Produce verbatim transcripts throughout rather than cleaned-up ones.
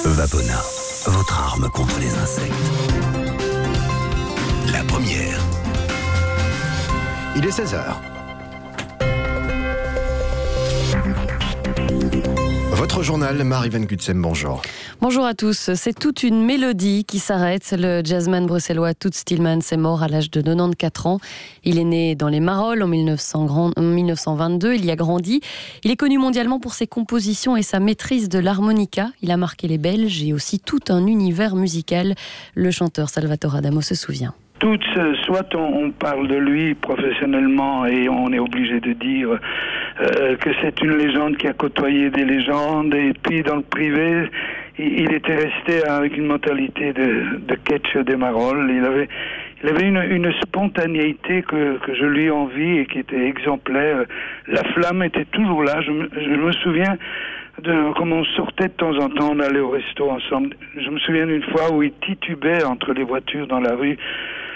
Vapona, votre arme contre les insectes. La première. Il est seize heures. Votre journal, Marie Van Gutsem, bonjour. Bonjour à tous. C'est toute une mélodie qui s'arrête. Le jazzman bruxellois Toots Thielemans est mort à l'âge de quatre-vingt-quatorze ans. Il est né dans les Marolles en mille neuf cents vingt-deux. Il y a grandi. Il est connu mondialement pour ses compositions et sa maîtrise de l'harmonica. Il a marqué les Belges et aussi tout un univers musical. Le chanteur Salvatore Adamo se souvient. Toots, soit on, on parle de lui professionnellement et on est obligé de dire euh, que c'est une légende qui a côtoyé des légendes, et puis dans le privé, il, il était resté avec une mentalité de, de catch des Marolles. Il avait, il avait une, une spontanéité que, que je lui envie et qui était exemplaire. La flamme était toujours là. Je me, je me souviens de comment on sortait de temps en temps, on allait au resto ensemble. Je me souviens d'une fois où il titubait entre les voitures dans la rue,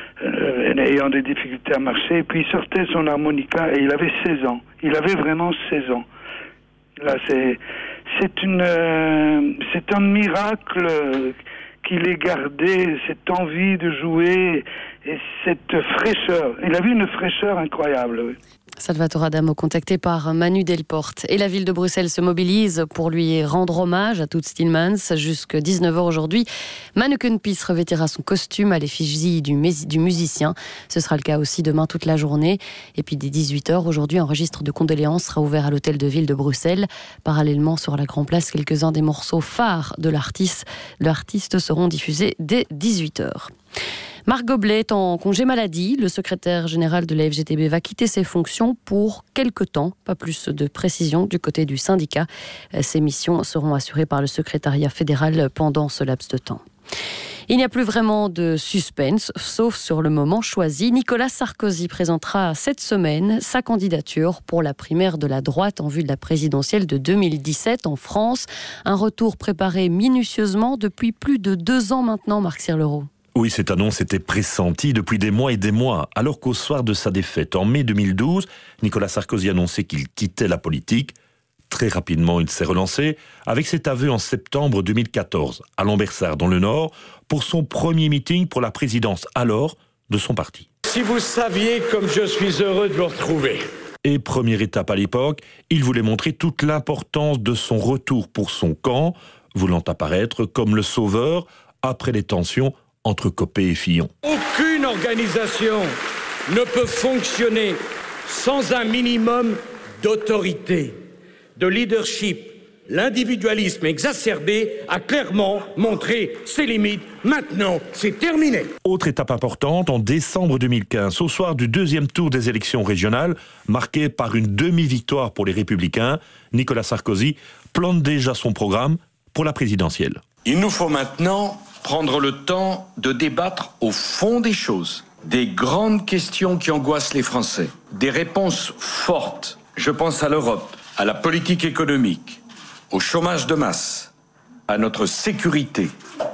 euh, ayant des difficultés à marcher, et puis il sortait son harmonica et il avait seize ans. Il avait vraiment seize ans. Là, c'est, c'est une, euh, c'est un miracle qu'il ait gardé cette envie de jouer et cette fraîcheur. Il avait une fraîcheur incroyable, oui. Salvatore Adamo, contacté par Manu Delporte. Et la ville de Bruxelles se mobilise pour lui rendre hommage à Toots Thielemans. Jusqu'à dix-neuf heures aujourd'hui, Manneken Pis revêtira son costume à l'effigie du, du musicien. Ce sera le cas aussi demain toute la journée. Et puis dès dix-huit heures, aujourd'hui, un registre de condoléances sera ouvert à l'hôtel de ville de Bruxelles. Parallèlement, sur la Grand Place, quelques-uns des morceaux phares de l'artiste, l'artiste seront diffusés dès dix-huit heures. Marc Goblet est en congé maladie. Le secrétaire général de la F G T B va quitter ses fonctions pour quelque temps. Pas plus de précision du côté du syndicat. Ces missions seront assurées par le secrétariat fédéral pendant ce laps de temps. Il n'y a plus vraiment de suspense, sauf sur le moment choisi. Nicolas Sarkozy présentera cette semaine sa candidature pour la primaire de la droite en vue de la présidentielle de deux mille dix-sept en France. Un retour préparé minutieusement depuis plus de deux ans maintenant, Marc Sirleroux. Oui, cette annonce était pressentie depuis des mois et des mois, alors qu'au soir de sa défaite, en mai deux mille douze, Nicolas Sarkozy annonçait qu'il quittait la politique. Très rapidement, il s'est relancé, avec cet aveu en septembre deux mille quatorze, à Lambersart, dans le Nord, pour son premier meeting pour la présidence, alors, de son parti. Si vous saviez comme je suis heureux de vous retrouver. Et première étape à l'époque, il voulait montrer toute l'importance de son retour pour son camp, voulant apparaître comme le sauveur après les tensions entre Copé et Fillon. Aucune organisation ne peut fonctionner sans un minimum d'autorité, de leadership. L'individualisme exacerbé a clairement montré ses limites. Maintenant, c'est terminé. Autre étape importante, en décembre deux mille quinze, au soir du deuxième tour des élections régionales, marqué par une demi-victoire pour les Républicains, Nicolas Sarkozy plante déjà son programme pour la présidentielle. Il nous faut maintenant prendre le temps de débattre au fond des choses, des grandes questions qui angoissent les Français, des réponses fortes. Je pense à l'Europe, à la politique économique, au chômage de masse, à notre sécurité,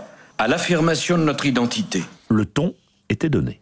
à l'affirmation de notre identité. Le ton était donné.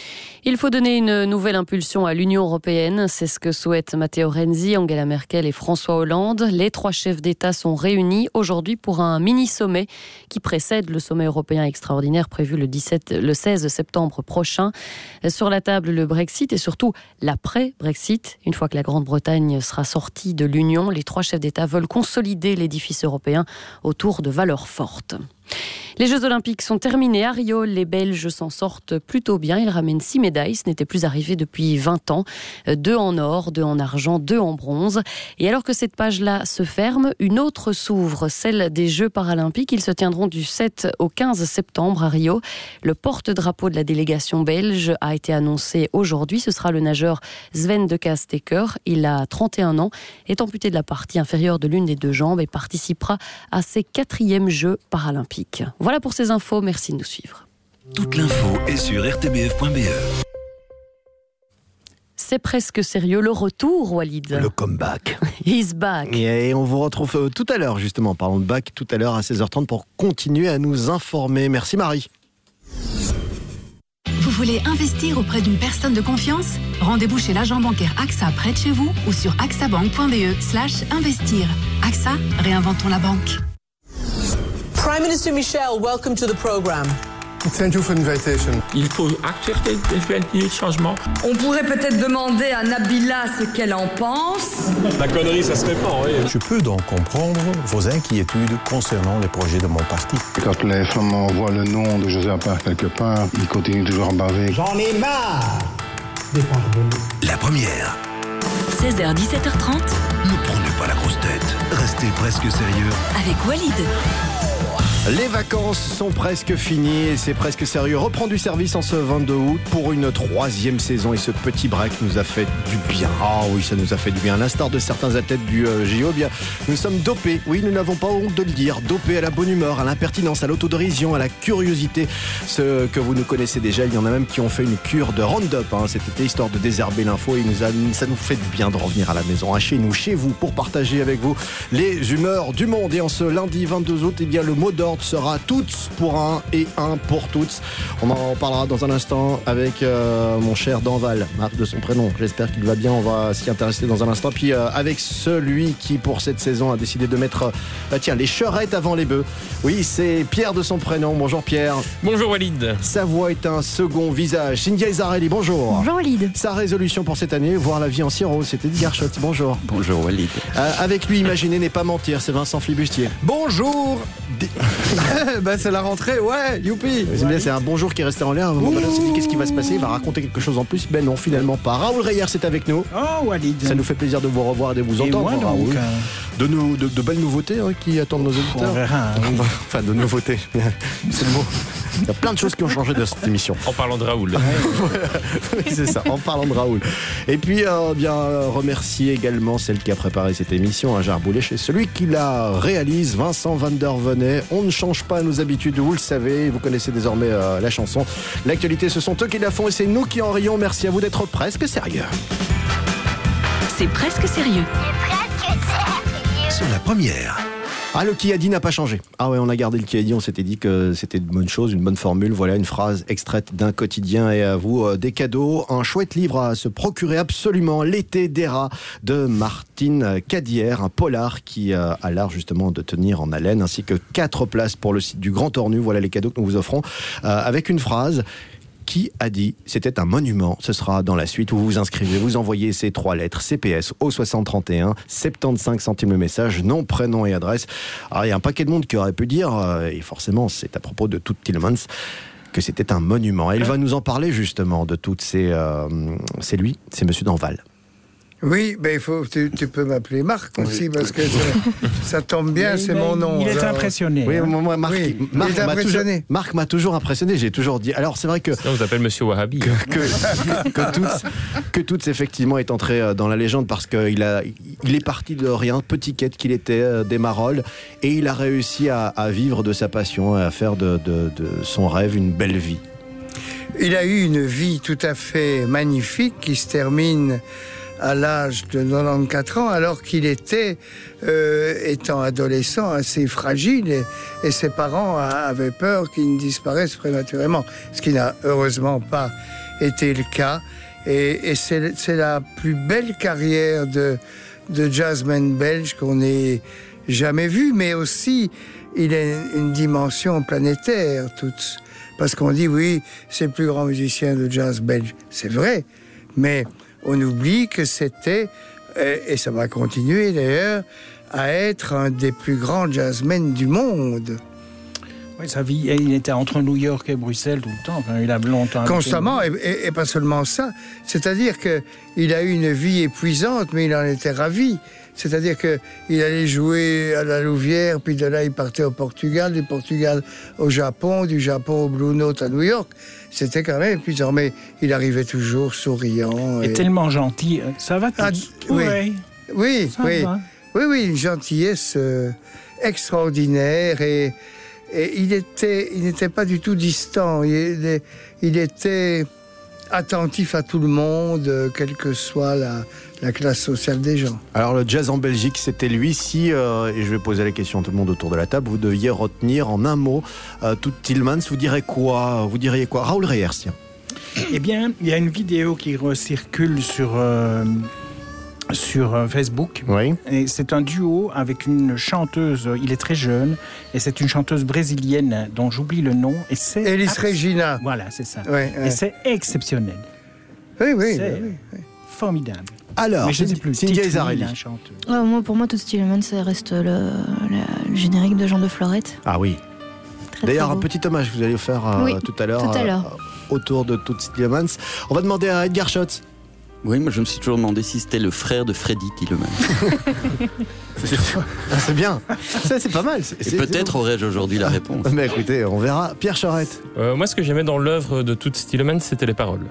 Il faut donner une nouvelle impulsion à l'Union européenne. C'est ce que souhaitent Matteo Renzi, Angela Merkel et François Hollande. Les trois chefs d'État sont réunis aujourd'hui pour un mini-sommet qui précède le sommet européen extraordinaire prévu le, dix-sept, le seize septembre prochain. Sur la table, le Brexit et surtout l'après-Brexit. Une fois que la Grande-Bretagne sera sortie de l'Union, les trois chefs d'État veulent consolider l'édifice européen autour de valeurs fortes. Les Jeux Olympiques sont terminés à Rio. Les Belges s'en sortent plutôt bien. Ils ramènent six médailles. Ce n'était plus arrivé depuis vingt ans. Deux en or, deux en argent, deux en bronze. Et alors que cette page-là se ferme, une autre s'ouvre, celle des Jeux paralympiques. Ils se tiendront du sept au quinze septembre à Rio. Le porte-drapeau de la délégation belge a été annoncé aujourd'hui. Ce sera le nageur Sven de Castecker. Il a trente et un ans, est amputé de la partie inférieure de l'une des deux jambes et participera à ses quatrièmes Jeux paralympiques. Voilà pour ces infos, merci de nous suivre. Toute l'info est sur r t b f point b e. C'est presque sérieux, le retour, Walid. Le comeback. He's back. Et on vous retrouve tout à l'heure, justement, parlons de back, tout à l'heure à seize heures trente pour continuer à nous informer. Merci Marie. Vous voulez investir auprès d'une personne de confiance ? Rendez-vous chez l'agent bancaire A X A près de chez vous ou sur axabank point b e slash investir. A X A, réinventons la banque. Prime Minister Michel, welcome to the program. Thank you for l'invitation. Il faut accepter des changements. On pourrait peut-être demander à Nabila ce qu'elle en pense. La connerie, ça se répand, oui. Je peux donc comprendre vos inquiétudes concernant les projets de mon parti. Quand les Flamands voient le nom de José Appert quelque part, ils continuent toujours à baver. J'en ai marre des pardonnés. La première. seize heures dix-sept heures trente. Ne prenez pas la grosse tête. Restez presque sérieux. Avec Walid. Les vacances sont presque finies et c'est presque sérieux. Reprend du service en ce vingt-deux août pour une troisième saison et ce petit break nous a fait du bien. Ah oui, ça nous a fait du bien. À l'instar de certains athlètes du euh, J O, bien, nous sommes dopés. Oui, nous n'avons pas honte de le dire. Dopés à la bonne humeur, à l'impertinence, à l'autodérision, à la curiosité. Ce que vous nous connaissez déjà, il y en a même qui ont fait une cure de Roundup hein, cet été, histoire de désherber l'info. Et nous a, ça nous fait du bien de revenir à la maison, à chez nous, chez vous, pour partager avec vous les humeurs du monde. Et en ce lundi vingt-deux août, eh bien, le mot d'ordre sera toutes pour un et un pour toutes. On en parlera dans un instant avec euh, mon cher Danval, marque de son prénom. J'espère qu'il va bien, on va s'y intéresser dans un instant. Puis euh, avec celui qui pour cette saison a décidé de mettre euh, bah tiens, les cherettes avant les bœufs. Oui, c'est Pierre de son prénom. Bonjour Pierre. Bonjour Walid. Sa voix est un second visage. Cynthia Isarelli, bonjour. Bonjour Walid. Sa résolution pour cette année, voir la vie en sirop, c'était Edgar Schott. Bonjour. Bonjour Walid. Euh, avec lui, imaginez n'est pas mentir, c'est Vincent Flibustier. Bonjour. Bah c'est la rentrée, ouais, youpi. C'est bien, c'est un bonjour qui est resté en l'air. On s'est dit qu'est-ce qui va se passer, il va raconter quelque chose en plus. Ben non, finalement pas. Raoul Reyer, c'est avec nous. Oh Walid. Ça nous fait plaisir de vous revoir et de vous entendre, moi, Raoul. Donc, euh... de, nous, de, de belles nouveautés hein, qui attendent nos auditeurs. On verra. Hein. Enfin, de nouveautés. C'est le mot. Il y a plein de choses qui ont changé de cette émission. En parlant de Raoul. Oui, c'est ça, en parlant de Raoul. Et puis, euh, bien, euh, remercier également celle qui a préparé cette émission, à Jarboulet, chez celui qui la réalise, Vincent Van der Venet. On ne change pas nos habitudes, vous le savez, vous connaissez désormais euh, la chanson. L'actualité, ce sont eux qui la font et c'est nous qui en rions. Merci à vous d'être presque sérieux. C'est presque sérieux. C'est presque sérieux. C'est la première. Ah, le qui a dit n'a pas changé. Ah ouais, on a gardé le qui a dit, on s'était dit que c'était une bonne chose, une bonne formule. Voilà, une phrase extraite d'un quotidien et à vous, euh, des cadeaux. Un chouette livre à se procurer absolument, L'été des rats de Martine Cadière, un polar qui euh, a l'art justement de tenir en haleine, ainsi que quatre places pour le site du Grand Tornu. Voilà les cadeaux que nous vous offrons, euh, avec une phrase. Qui a dit c'était un monument? Ce sera dans la suite où vous vous inscrivez, vous envoyez ces trois lettres C P S au soixante trente et un, soixante-quinze centimes le message, nom, prénom et adresse. Alors il y a un paquet de monde qui aurait pu dire, et forcément c'est à propos de Toet Tielemans, que c'était un monument. Et il va nous en parler justement de toutes ces... Euh, c'est lui, c'est Monsieur Danval. Oui, ben il faut, tu, tu peux m'appeler Marc aussi, oui. Parce que ça, ça tombe bien, c'est mon nom. Il est alors. impressionné. Oui, hein. moi, Marc, oui, Marc, il est m'a impressionné. Toujours, Marc m'a toujours impressionné, j'ai toujours dit. Alors c'est vrai que... Sinon, on vous appelle Monsieur Wahabi. Que, que, que, Toots, que Toots, effectivement, est entré dans la légende parce qu'il a, il est parti de rien, petit quête qu'il était, des Marolles, et il a réussi à, à vivre de sa passion, à faire de, de, de son rêve une belle vie. Il a eu une vie tout à fait magnifique qui se termine à l'âge de quatre-vingt-quatorze ans, alors qu'il était, euh, étant adolescent, assez fragile, et, et ses parents a, avaient peur qu'il ne disparaisse prématurément, ce qui n'a heureusement pas été le cas. Et, et c'est, c'est la plus belle carrière de, de jazzman belge qu'on ait jamais vue, mais aussi, il a une dimension planétaire, Toots. Parce qu'on dit, oui, c'est le plus grand musicien de jazz belge. C'est vrai, mais on oublie que c'était, et ça va continuer d'ailleurs, à être un des plus grands jazzmen du monde. Oui, sa vie, il était entre New York et Bruxelles tout le temps. Enfin, il a longtemps... Constamment, et, et, et pas seulement ça. C'est-à-dire qu'il a eu une vie épuisante, mais il en était ravi. C'est-à-dire qu'il allait jouer à la Louvière, puis de là, il partait au Portugal, du Portugal au Japon, du Japon au Blue Note à New York. C'était quand même épuisant, mais il arrivait toujours souriant. Et, et tellement gentil. Ça va tout. Ah, oui, ouais. oui, Ça oui, va. oui, oui, une gentillesse euh, extraordinaire. Et, et il était, il n'était pas du tout distant. Il, il était attentif à tout le monde, euh, quelle que soit la... la classe sociale des gens. Alors le jazz en Belgique, c'était lui. Si, euh, et je vais poser la question à tout le monde autour de la table, vous deviez retenir en un mot euh, Toet Tielemans, vous direz quoi? Vous diriez quoi? Raoul Reyers, tiens. Eh bien, il y a une vidéo qui recircule sur, euh, sur euh, Facebook. Oui. Et c'est un duo avec une chanteuse, euh, il est très jeune, et c'est une chanteuse brésilienne dont j'oublie le nom. Et c'est Elis abs- Regina. Voilà, c'est ça. Ouais, ouais. Et c'est exceptionnel. Oui, oui. C'est oui, oui. formidable. Alors, Mais je sais plus. Cynthia Tite, Isarelli. la chanteuse. Ouais, moi, pour moi, Tout Stillman, ça reste le, le, le générique de Jean de Florette. Ah oui. Très, D'ailleurs, très un beau. petit hommage que vous allez faire euh, Oui, tout à l'heure, tout à euh, l'heure. autour de Toots Thielemans. On va demander à Edgar Schotz. Oui, moi je me suis toujours demandé si c'était le frère de Freddy Thielemans. C'est, c'est bien. Ça, c'est pas mal. C'est, Et c'est, peut-être c'est... aurais-je aujourd'hui la réponse. Mais écoutez, on verra. Pierre Charette. Euh, moi, ce que j'aimais dans l'œuvre de Toots Thielemans, c'était les paroles.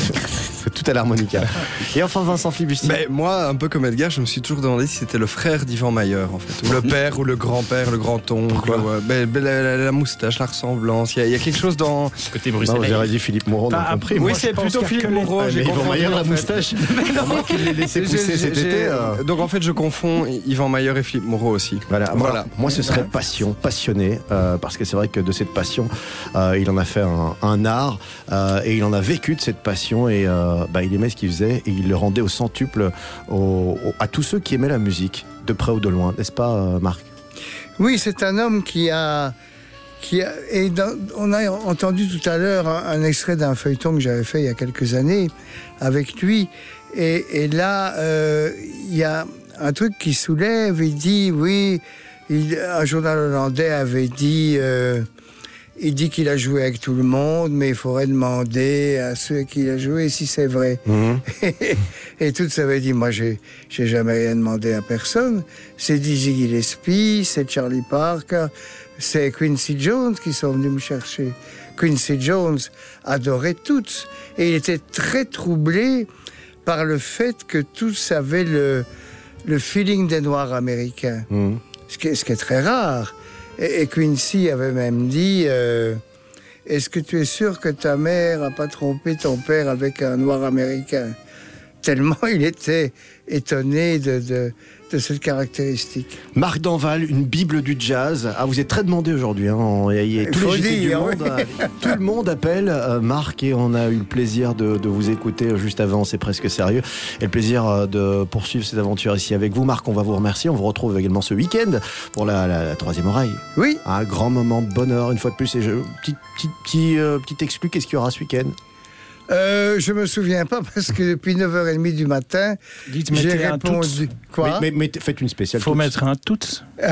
Tout à l'harmonica. Et enfin, Vincent Flibustier. Mais moi, un peu comme Edgar, je me suis toujours demandé si c'était le frère d'Yvan Mayer, en fait. Ou le père, ou le grand-père, le grand-oncle. Ouais. Ben, ben, la, la, la moustache, la ressemblance. Il y, y a quelque chose dans. Côté bruxellois. J'aurais dit Philippe Moreau, on a compris. Oui, Moi, c'est plutôt Philippe Moreau. Ah, J'ai mais Yvan confondu, Mayer, la en fait. moustache. Comment qu'il l'ait laissé pousser cet été euh... Donc en fait, je confonds Yvan Mayer et Philippe Moreau aussi. Voilà. Voilà. voilà. Moi, ce serait passion, passionné, euh, parce que c'est vrai que de cette passion, euh, il en a fait un, un art, euh, et il en a vécu de cette passion, et euh, bah, il aimait ce qu'il faisait, et il le rendait au centuple au, au, à tous ceux qui aimaient la musique, de près ou de loin, n'est-ce pas, euh, Marc? Oui, c'est un homme qui a... Qui a et dans, on a entendu tout à l'heure un, un extrait d'un feuilleton que j'avais fait il y a quelques années avec lui. Et, et là, euh, il y a un truc qui soulève. Il dit, oui, il, un journal hollandais avait dit... Euh, il dit qu'il a joué avec tout le monde, mais il faudrait demander à ceux qui a joué si c'est vrai. Mmh. Et, et tout ça avait dit, moi, j'ai, j'ai jamais rien demandé à personne. C'est Dizzy Gillespie, c'est Charlie Parker, c'est Quincy Jones qui sont venus me chercher. Quincy Jones adorait Toots. Et il était très troublé par le fait que Toots avait le, le feeling des Noirs américains. Mmh. Ce qui est, ce qui est très rare. Et Quincy avait même dit euh, « Est-ce que tu es sûr que ta mère n'a pas trompé ton père avec un noir américain ?» Tellement il était étonné de, de, de cette caractéristique. Marc Danval, une bible du jazz. Ah, vous êtes très demandé aujourd'hui. Hein. Il y a tous les J T du monde. Oui. Tout le monde appelle euh, Marc, et on a eu le plaisir de, de vous écouter juste avant. C'est presque sérieux. Et le plaisir euh, de poursuivre ces aventures ici avec vous. Marc, on va vous remercier. On vous retrouve également ce week-end pour la, la, la troisième oreille. Oui. Un grand moment de bonheur, une fois de plus. Et je, petit, petit, petit, euh, petit exclu, qu'est-ce qu'il y aura ce week-end? Euh, je me souviens pas parce que depuis neuf heures trente du matin, Dites, j'ai mettez un répondu. tout. Quoi? mais, mais, mais faites une spéciale. Faut Toots. mettre un tout.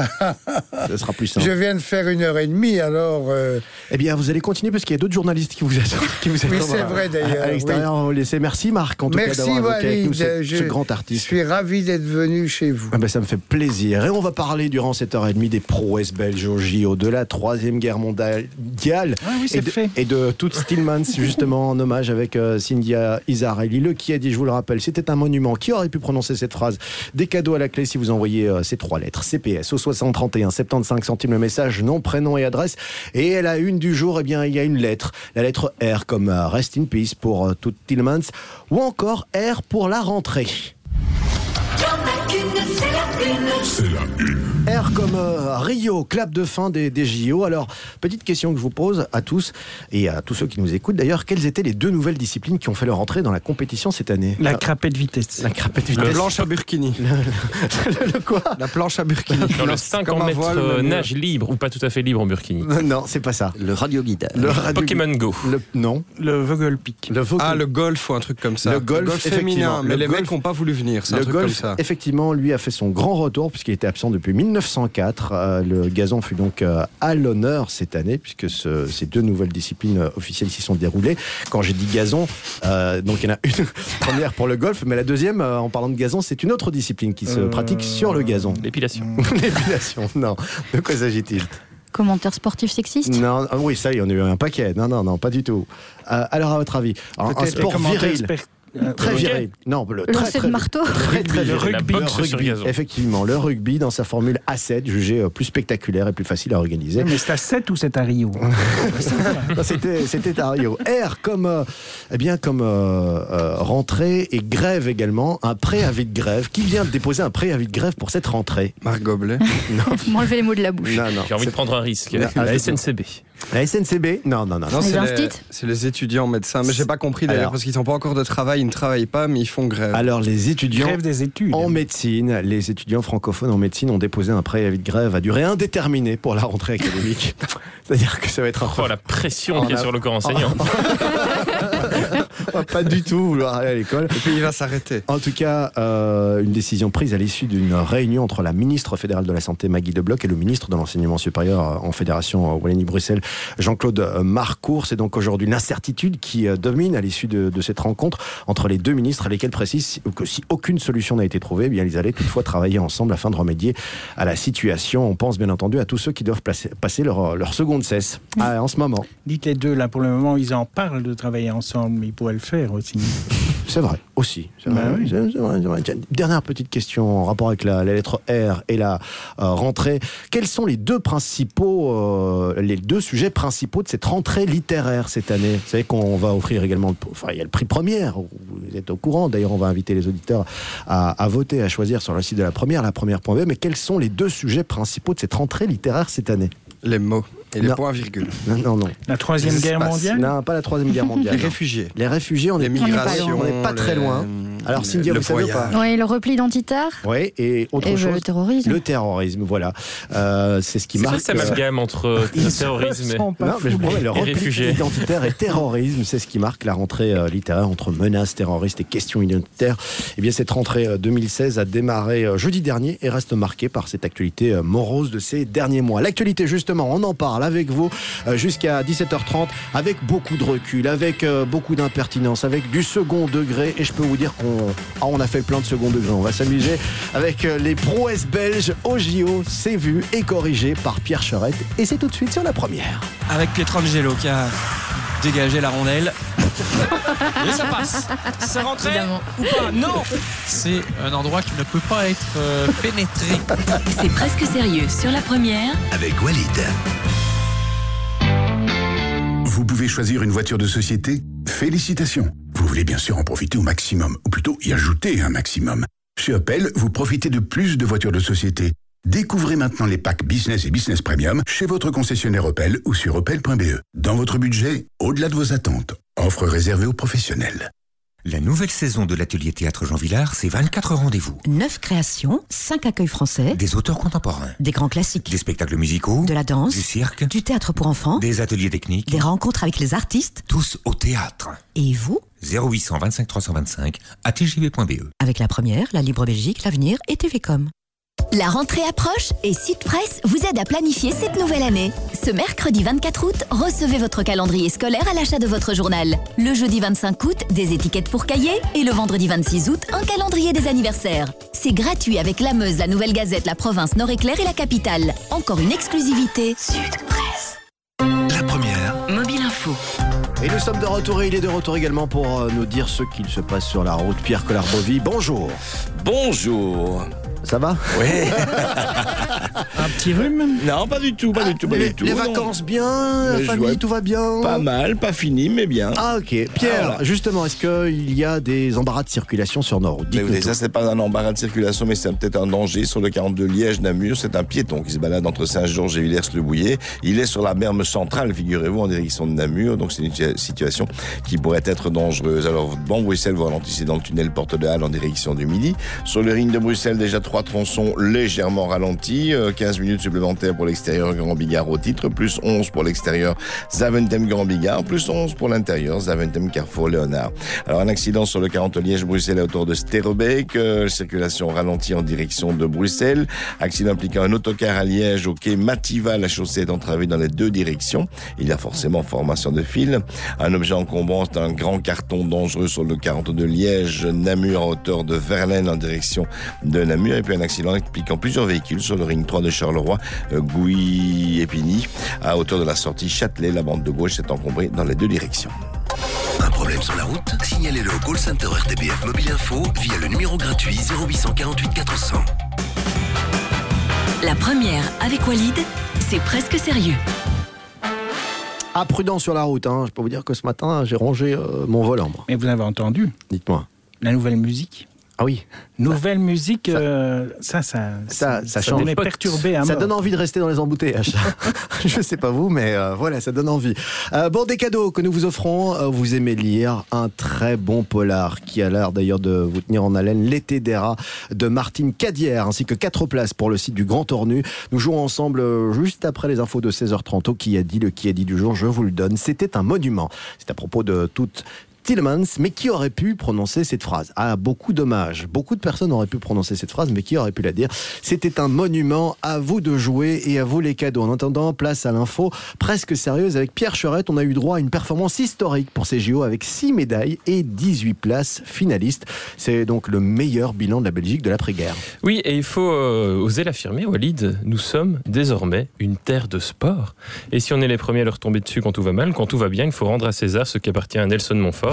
Ça sera plus simple. Je viens de faire une heure et demie, alors. Euh... Eh bien, vous allez continuer parce qu'il y a d'autres journalistes qui vous attendent. Qui vous attendent oui, c'est vrai d'ailleurs. À l'extérieur, oui. On va vous laisser. Merci Marc, en tout Merci, cas, d'avoir évoqué Walid, avec nous ce, je, ce grand artiste. Je suis ravi d'être venu chez vous. Ah ben, ça me fait plaisir. Et on va parler durant cette heure et demie des prouesses belges au J O, de la Troisième Guerre mondiale. Ah oui, c'est et, de, fait. et de Toots Thielemans, justement, en hommage avec euh, Cynthia Isarelli. Le qui a dit, je vous le rappelle, c'était un monument. Qui aurait pu prononcer cette phrase? Des cadeaux à la clé si vous envoyez euh, ces trois lettres. C P S au soixante trente et un, soixante-quinze centimes le message, nom, prénom et adresse. Et la une du jour, eh bien, il y a une lettre. La lettre R comme euh, Rest in Peace pour euh, Toots Thielemans, ou encore R pour la rentrée. C'est la une. R comme euh, Rio, clap de fin des, des J O. Alors, petite question que je vous pose à tous et à tous ceux qui nous écoutent d'ailleurs, quelles étaient les deux nouvelles disciplines qui ont fait leur entrée dans la compétition cette année? La crapette vitesse. La crapette vitesse. La planche à burkini. Le, le, le quoi? La planche à burkini. Dans le cinquante mètres euh, nage libre, ou pas tout à fait libre en burkini. Non, c'est pas ça. Le radio-guidage. Le radio Pokémon Go. Le, non. Le Vogelpick. Le Vogel... Ah, le golf ou un truc comme ça. Le golf, le golf féminin. Mais le les golf... mecs n'ont pas voulu venir. C'est le un truc golf, comme ça. Effectivement, lui a fait son grand retour puisqu'il était absent depuis mille neuf cent quatre. Euh, le gazon fut donc euh, à l'honneur cette année puisque ce, ces deux nouvelles disciplines euh, officielles s'y sont déroulées. Quand j'ai dit gazon, euh, donc il y en a une première pour le golf, mais la deuxième, euh, en parlant de gazon, c'est une autre discipline qui se euh... pratique sur le gazon. L'épilation. L'épilation, non. De quoi s'agit-il? Commentaire sportif sexiste? Non, oui, ça, il y en a eu un paquet. Non, non, non, pas du tout. Euh, alors, à votre avis, un, un sport viril. Sper... Très viril. Non, le très, très, très, marteau. Très, très le viril. rugby, le rugby effectivement, le rugby dans sa formule A sept, jugé plus spectaculaire et plus facile à organiser. Oui, mais c'est à sept ou c'est à Rio? c'était, c'était à Rio. R comme, euh, eh bien, comme euh, euh, rentrée et grève également, un préavis de grève. Qui vient de déposer un préavis de grève pour cette rentrée? Marc Goblet. Non. Vous m'enlevez les mots de la bouche. Non, non. J'ai envie de prendre un risque. Non, la S N C B. La S N C B? Non, non, non. Non, Les c'est instits les, c'est les étudiants médecins. Mais j'ai pas compris d'ailleurs, Alors- parce qu'ils n'ont pas encore de travail, ils ne travaillent pas, mais ils font grève. Alors, les étudiants Grève des études. en médecine, les étudiants francophones en médecine ont déposé un préavis de grève à durée indéterminée pour la rentrée académique. C'est-à-dire que ça va être un Oh, la pression qui est a- sur le corps enseignant. On va pas du tout vouloir aller à l'école. Et puis il va s'arrêter. En tout cas, euh, une décision prise à l'issue d'une réunion entre la ministre fédérale de la Santé, Maggie De Bloch, et le ministre de l'Enseignement supérieur en Fédération Wallonie-Bruxelles, Jean-Claude Marcourt. C'est donc aujourd'hui l'incertitude qui euh, domine à l'issue de, de cette rencontre entre les deux ministres, lesquels précisent que si aucune solution n'a été trouvée, eh bien, ils allaient toutefois travailler ensemble afin de remédier à la situation. On pense bien entendu à tous ceux qui doivent placer, passer leur, leur seconde cesse ah, en ce moment. Dites les deux, là, pour le moment, ils en parlent de travailler ensemble, mais ils pourraient le faire aussi. C'est vrai, aussi. C'est vrai, Bah oui. c'est- c'est vrai, c'est vrai. Tiens, dernière petite question en rapport avec la, la lettre R et la euh, rentrée. Quels sont les deux principaux, euh, les deux sujets principaux de cette rentrée littéraire cette année? Vous savez qu'on va offrir également, enfin, il y a le prix Première. Vous êtes au courant. D'ailleurs, on va inviter les auditeurs à, à voter, à choisir sur le site de la Première, la première point b. Mais quels sont les deux sujets principaux de cette rentrée littéraire cette année? Les mots et les Non. points-virgules. Non, non, non. La Troisième Les Guerre espaces. mondiale? Non, pas la Troisième Guerre mondiale. Les non. réfugiés. Les réfugiés, on est Les on est pas migrations, loin, on n'est pas très les- loin. Alors, le- Cynthia, le vous savez ou voyage. pas? Oui, le repli identitaire. Oui, et autre Et chose. le terrorisme. Le terrorisme, voilà. Euh, c'est ce qui C'est quoi marque. cet amalgame entre Ils terrorisme et... sont pas Non, mais je fous. promets, le Et repli réfugiés. identitaire et terrorisme, c'est ce qui marque la rentrée euh, littéraire entre menaces terroristes et questions identitaires. Eh bien, cette rentrée euh, deux mille seize a démarré euh, jeudi dernier et reste marquée par cette actualité euh, morose de ces derniers mois. L'actualité, justement, on en parle avec vous euh, jusqu'à dix-sept heures trente, avec beaucoup de recul, avec euh, beaucoup d'impertinence, avec du second degré. Et je peux vous dire qu'on ah, on a fait plein de second degré. On va s'amuser avec euh, les prouesses belges au J O. C'est vu et corrigé par Pierre Cherette. Et c'est tout de suite sur la première. Avec Pietrangelo qui a dégagé la rondelle. Et ça passe. C'est rentré Évidemment. ou pas? Non. C'est un endroit qui ne peut pas être euh, pénétré. C'est presque sérieux sur la première. Avec Walid. Vous pouvez choisir une voiture de société? Félicitations. Vous voulez bien sûr en profiter au maximum, ou plutôt y ajouter un maximum. Chez Opel, vous profitez de plus de voitures de société. Découvrez maintenant les packs Business et Business Premium chez votre concessionnaire Opel ou sur opel point b e. Dans votre budget, au-delà de vos attentes. Offre réservée aux professionnels. La nouvelle saison de l'atelier théâtre Jean Villard, c'est vingt-quatre rendez-vous. neuf créations, cinq accueils français, Des auteurs contemporains, des grands classiques, des spectacles musicaux, de la danse, du cirque, du théâtre pour enfants, des ateliers techniques, des rencontres avec les artistes. tous au théâtre. Et vous, zéro huit cent vingt-cinq trois cent vingt-cinq à t j v point b e. avec la Première, la Libre Belgique, l'Avenir et T V Com. La rentrée approche et Site Presse vous aide à planifier cette nouvelle année. Ce mercredi vingt-quatre août, recevez votre calendrier scolaire à l'achat de votre journal. Le jeudi vingt-cinq août, des étiquettes pour cahiers et le vendredi vingt-six août, un calendrier des anniversaires. C'est gratuit avec la Meuse, la Nouvelle Gazette, la Province Nord-Éclair et la Capitale. Encore une exclusivité. Sud Presse. La première. Mobile Info. Et nous sommes de retour et il est de retour également pour euh, nous dire ce qu'il se passe sur la route. Pierre Collard-Bovy, bonjour. Bonjour. Ça va? Oui. Un petit rhume? Non, pas du tout, pas Ah, du tout, pas les, du tout. les non. vacances bien, la Mais je famille, vois tout va bien? Pas mal, pas fini, mais bien. Ah ok. Pierre, Ah, voilà. justement, est-ce qu'il y a des embarras de circulation sur nos routes? Mais Dites-nous écoutez, ça, tout. c'est pas un embarras de circulation, mais c'est peut-être un danger sur le quarante-deux Liège-Namur. C'est un piéton qui se balade entre Saint-Georges et Villers-le-Bouillet. Il est sur la berme centrale, figurez-vous, en direction de Namur. Donc, c'est une situa- situation qui pourrait être dangereuse. Alors, bon, Bruxelles, vous ralentissez dans le tunnel Porte de Halle en direction du Midi. Sur le ring de Bruxelles, déjà trois tronçons légèrement ralentis. Euh, quinze minutes supplémentaires pour l'extérieur Grand Bigard au titre, plus onze pour l'extérieur Zaventem Grand Bigard, plus onze pour l'intérieur Zaventem Carrefour Léonard. Alors, un accident sur le quarante Liège-Bruxelles à hauteur de Sterrebeek. Euh, circulation ralentie en direction de Bruxelles. Accident impliquant un autocar à Liège au quai Mativa. La chaussée est entravée dans les deux directions. Il y a forcément formation de fil. Un objet encombrant, c'est un grand carton dangereux sur le quarante-deux Liège-Namur à hauteur de Verlaine en direction de Namur. Et puis un accident impliquant plusieurs véhicules sur le ring trois de Charleroi, euh, Gouy-Épigny, à hauteur de la sortie Châtelet. La bande de gauche est encombrée dans les deux directions. Un problème sur la route? Signalez-le au call center R T B F Mobile Info via le numéro gratuit zéro huit cent quarante-huit quatre cents. La première avec Walid, c'est presque sérieux. Ah, prudent sur la route, hein. Je peux vous dire que ce matin, j'ai rangé euh, mon volant, moi. Mais vous avez entendu? Dites-moi. La nouvelle musique? Ah oui. Nouvelle musique, euh, ça, ça, ça, ça, ça change. On est perturbé à Ça mort. donne envie de rester dans les embouteillages. Je sais pas vous, mais euh, voilà, ça donne envie. Euh, bon, des cadeaux que nous vous offrons. Euh, vous aimez lire un très bon polar qui a l'air d'ailleurs de vous tenir en haleine. L'été des rats de Martine Cadière, ainsi que quatre places pour le site du Grand Ornu. Nous jouons ensemble euh, juste après les infos de seize heures trente. Au qui a dit, le qui a dit du jour, je vous le donne. C'était un monument. C'est à propos de toute Tielemans, mais qui aurait pu prononcer cette phrase? Ah, beaucoup d'hommages. Beaucoup de personnes auraient pu prononcer cette phrase, mais qui aurait pu la dire? C'était un monument. À vous de jouer et à vous les cadeaux. En attendant, place à l'info presque sérieuse avec Pierre Cherette. On a eu droit à une performance historique pour ces J O avec six médailles et dix-huit places finalistes. C'est donc le meilleur bilan de la Belgique de l'après-guerre. Oui, et il faut euh, oser l'affirmer, Walid, nous sommes désormais une terre de sport. Et si on est les premiers à leur tomber dessus quand tout va mal, quand tout va bien, il faut rendre à César ce qui appartient à Nelson Montfort.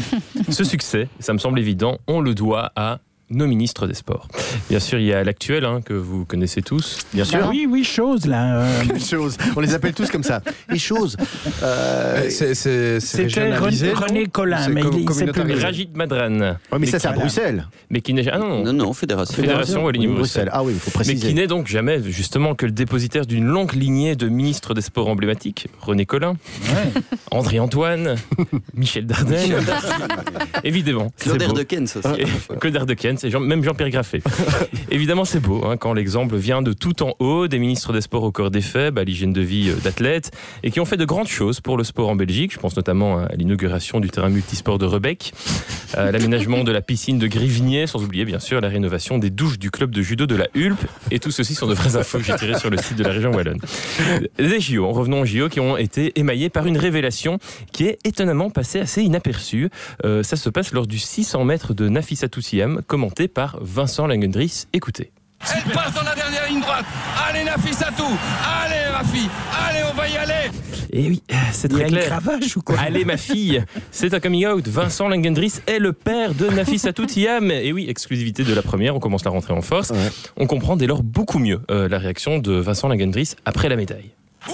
Ce succès, ça me semble évident, on le doit à nos ministres des Sports. Bien sûr, il y a l'actuel, hein, que vous connaissez tous. Bien sûr. Ah oui, oui, chose, là. Euh... chose. On les appelle tous comme ça. Et chose. Euh, c'est, c'est, c'est C'était René, René Collin, mais il, il s'est plus... Rajid Madran. Oh, mais ça, c'est à Bruxelles. Mais qui n'est... Ah non, non, non, Fédération. Fédération Wallonie-Bruxelles. Ah oui, il faut préciser. Mais qui n'est donc jamais, justement, que le dépositaire d'une longue lignée de ministres des Sports emblématiques. René Collin, ouais. André Antoine, Michel Dardenne. Évidemment. Claude Erdekens aussi. Claude Erdekens. Et Jean, même Jean-Pierre Graffet. Évidemment, c'est beau hein, quand l'exemple vient de tout en haut, des ministres des Sports au corps des faits, à l'hygiène de vie d'athlètes, et qui ont fait de grandes choses pour le sport en Belgique. Je pense notamment à l'inauguration du terrain multisport de Rebec, à l'aménagement de la piscine de Grivigné, sans oublier bien sûr la rénovation des douches du club de judo de la Hulpe. Et tout ceci sont de vraies infos que j'ai tirées sur le site de la région wallonne. Les J O, revenons aux J O qui ont été émaillés par une révélation qui est étonnamment passée assez inaperçue. Euh, ça se passe lors du six cents mètres de Nafissatou Syam, commenté par Vincent Langendries. Écoutez. Elle passe dans la dernière ligne droite. Allez Nafissatou, allez ma fille, allez on va y aller. Et oui, c'est très clair. Cravache ou quoi? Allez ma fille, c'est un coming out. Vincent Langendries est le père de Nafissatou Syam. Et oui, exclusivité de la première, on commence la rentrée en force. Ouais. On comprend dès lors beaucoup mieux euh, la réaction de Vincent Langendries après la médaille.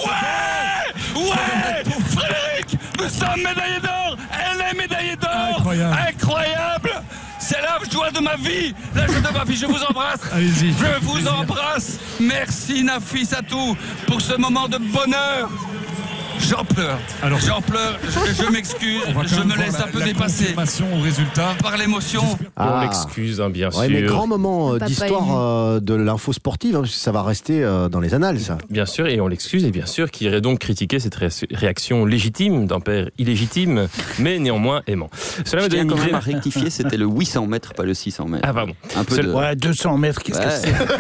Ouais, ouais, Frédéric, nous sommes médaillés d'or. Elle est médaillée d'or. Incroyable. Incroyable. C'est la joie de ma vie, la joie de ma vie. Je vous embrasse. Allez-y. Je vous embrasse. Merci Nafissatou pour ce moment de bonheur. J'en pleure. Alors, J'en pleure. Je, je m'excuse. Je me laisse la, un peu la dépasser. Au résultat. Par l'émotion. Ah. On l'excuse, hein, bien ouais, sûr. Mais grand moment euh, d'histoire euh, de l'info sportive, hein, parce que ça va rester euh, dans les annales, ça. Bien sûr, et on l'excuse, et bien sûr, qui irait donc critiquer cette ré- réaction légitime d'un père illégitime, mais néanmoins aimant. Cela m'a donné quand même à rectifier, c'était le huit cents mètres, pas le six cents mètres. Ah pardon. Un peu de... Ouais, deux cents mètres, qu'est-ce ouais. que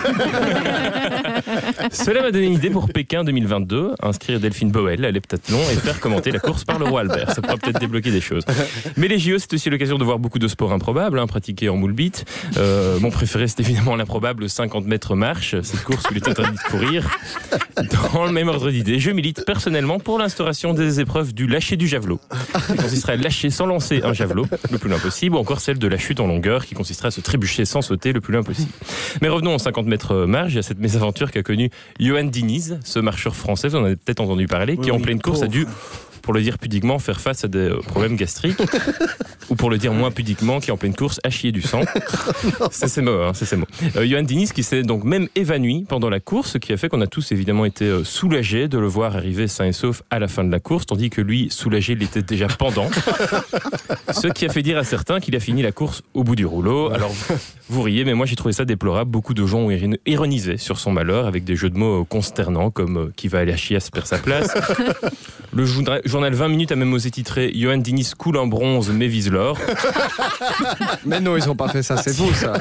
c'est? Cela m'a donné une idée pour Pékin deux mille vingt-deux, inscrire Delphine Boel à l'heptathlon et faire commenter la course par le roi Albert. Ça pourra peut-être débloquer des choses. Mais les J O, c'est aussi l'occasion de voir beaucoup de sports improbables, hein, pratiqués en moule bite. Euh, mon préféré, c'est évidemment l'improbable cinquante mètres marche, cette course où il est interdit de courir. Dans le même ordre d'idée, je milite personnellement pour l'instauration des épreuves du lâcher du javelot, qui consisterait à lâcher sans lancer un javelot, le plus loin possible, ou encore celle de la chute en longueur, qui consisterait à se trébucher sans sauter le plus loin possible. Mais revenons aux cinquante mètres marche, il y a cette mésaventure qu'a connue Johan Diniz, ce marcheur français, vous en avez peut-être entendu parler, qui oui, en pleine course pauvre. a dû, pour le dire pudiquement, faire face à des problèmes gastriques, ou pour le dire moins pudiquement, qui en pleine course a chié du sang. C'est ces mots, hein, c'est ces mots. Euh, Johan Diniz qui s'est donc même évanoui pendant la course, ce qui a fait qu'on a tous évidemment été euh, soulagés de le voir arriver sain et sauf à la fin de la course, tandis que lui, soulagé, il était déjà pendant. Ce qui a fait dire à certains qu'il a fini la course au bout du rouleau. Alors, vous riez, mais moi j'ai trouvé ça déplorable. Beaucoup de gens ont ironisé sur son malheur avec des jeux de mots consternants comme euh, qui va aller à Chiasse perd sa place. Le journal vingt minutes a même osé titrer Johan Diniz coule en bronze mais vise l'or. Mais non, ils n'ont pas fait ça, c'est vous ça.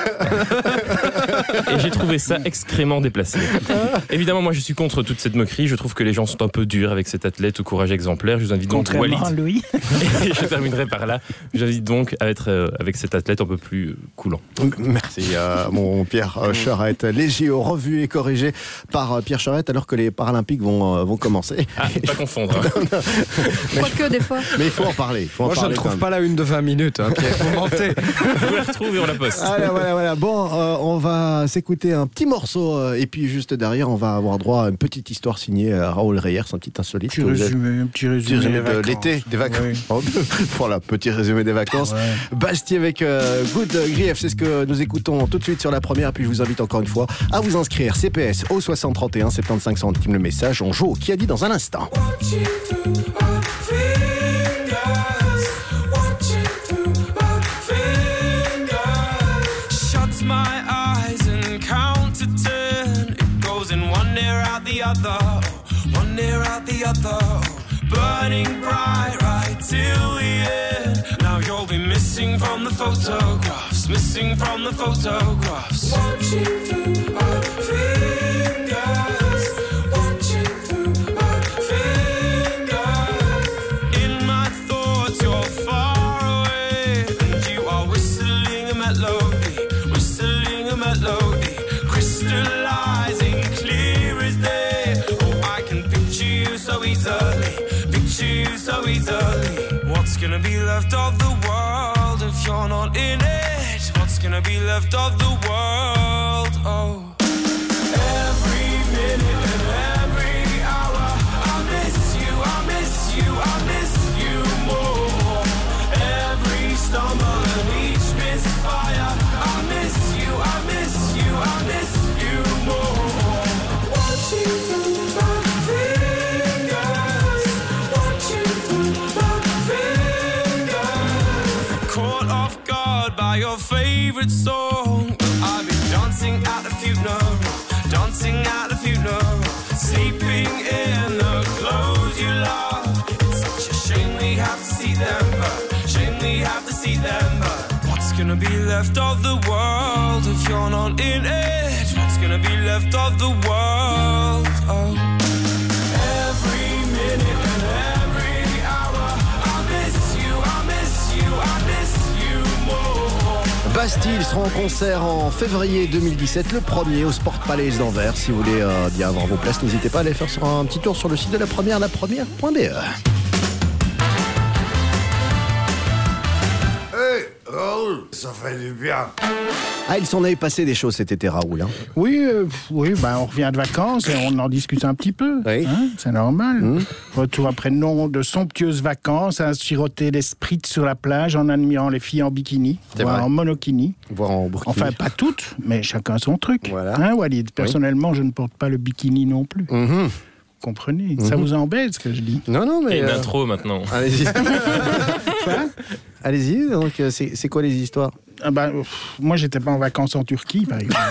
Et j'ai trouvé ça extrêmement déplacé. Évidemment, moi je suis contre toute cette moquerie. Je trouve que les gens sont un peu durs avec cet athlète au courage exemplaire. Je vous invite donc Walid. Louis. Et je terminerai par là. Je vous invite donc à être euh, avec cet athlète un peu plus euh, coulant. Merci euh, mon Pierre euh, Cherette. Les J O revus et corrigés par euh, Pierre Cherette alors que les Paralympiques vont, euh, vont commencer. Ah, pas confondre. Hein. Quoique, des fois. Mais il faut en parler. Faut en Moi, parler je ne trouve quand pas la une de vingt minutes, hein, Pierre. Vous mentez. Vous la retrouvez, on la poste. Voilà, voilà, voilà. Bon, euh, on va s'écouter un petit morceau euh, et puis juste derrière, on va avoir droit à une petite histoire signée à Raoul Reyers, un petit insolite. Petit résumé, un petit résumé, petit résumé des de vacances. l'été, des vacances. Oui. Voilà, petit résumé des vacances. Ouais. Bastille avec euh, Good Grief, c'est ce que nous écoutons tout de suite sur la première. Puis je vous invite encore une fois à vous inscrire. C P S au soixante trente et un, soixante-quinze centimes le message. On joue au Qui a dit dans un instant. My eyes and count to ten. It goes in one ear out the other, one ear out the other, burning bright right till the end. Now you'll be missing from the photographs, missing from the photographs. Watching through our fingers, watching through our fingers. In my thoughts you're far away, and you are whistling a melody. Melody, crystallizing clear as day. Oh, I can picture you so easily, picture you so easily. What's gonna be left of the world if you're not in it? What's gonna be left of the world? Oh, every minute and every hour, I miss you, I miss you, I miss you more. Every stumble and each misfire, I miss you, I miss you, I miss you more. Watching through my fingers, watching through my fingers. Caught off guard by your favorite song. I've been dancing at the funeral, dancing at the funeral, sleeping in the clothes you love. It's such a shame we have to see them, but shame we have to see them, but what's gonna be left of the world if you're not in it? What's gonna be left of the world? Oh, every minute and every hour, I miss you, I miss you, I miss you more. Bastille sera en concert en février deux mille dix-sept, le premier au Sport Palace d'Anvers. Si vous voulez euh, y avoir vos places, n'hésitez pas à aller faire sur un petit tour sur le site de la première, la première point b e. Raoul, ça fait du bien. Ah, il s'en avait passé des choses cet été, Raoul. Hein. Oui, euh, oui ben on revient de vacances et on en discute un petit peu. Oui. Hein, c'est normal. Mmh. Retour après non de somptueuses vacances, à siroter des sprites sur la plage en admirant les filles en bikini, c'est voire vrai. en monokini. Voire en burkini. Enfin, pas toutes, mais chacun son truc. Voilà. Hein, Walid? Personnellement, oui. Je ne porte pas le bikini non plus. Mmh. Comprenez, mmh. Ça vous embête ce que je dis? Non, non, mais. Et une euh... intro maintenant. Allez-y. Allez-y, donc c'est, c'est quoi les histoires? Ah ben, pff, moi, j'étais pas en vacances en Turquie, par exemple.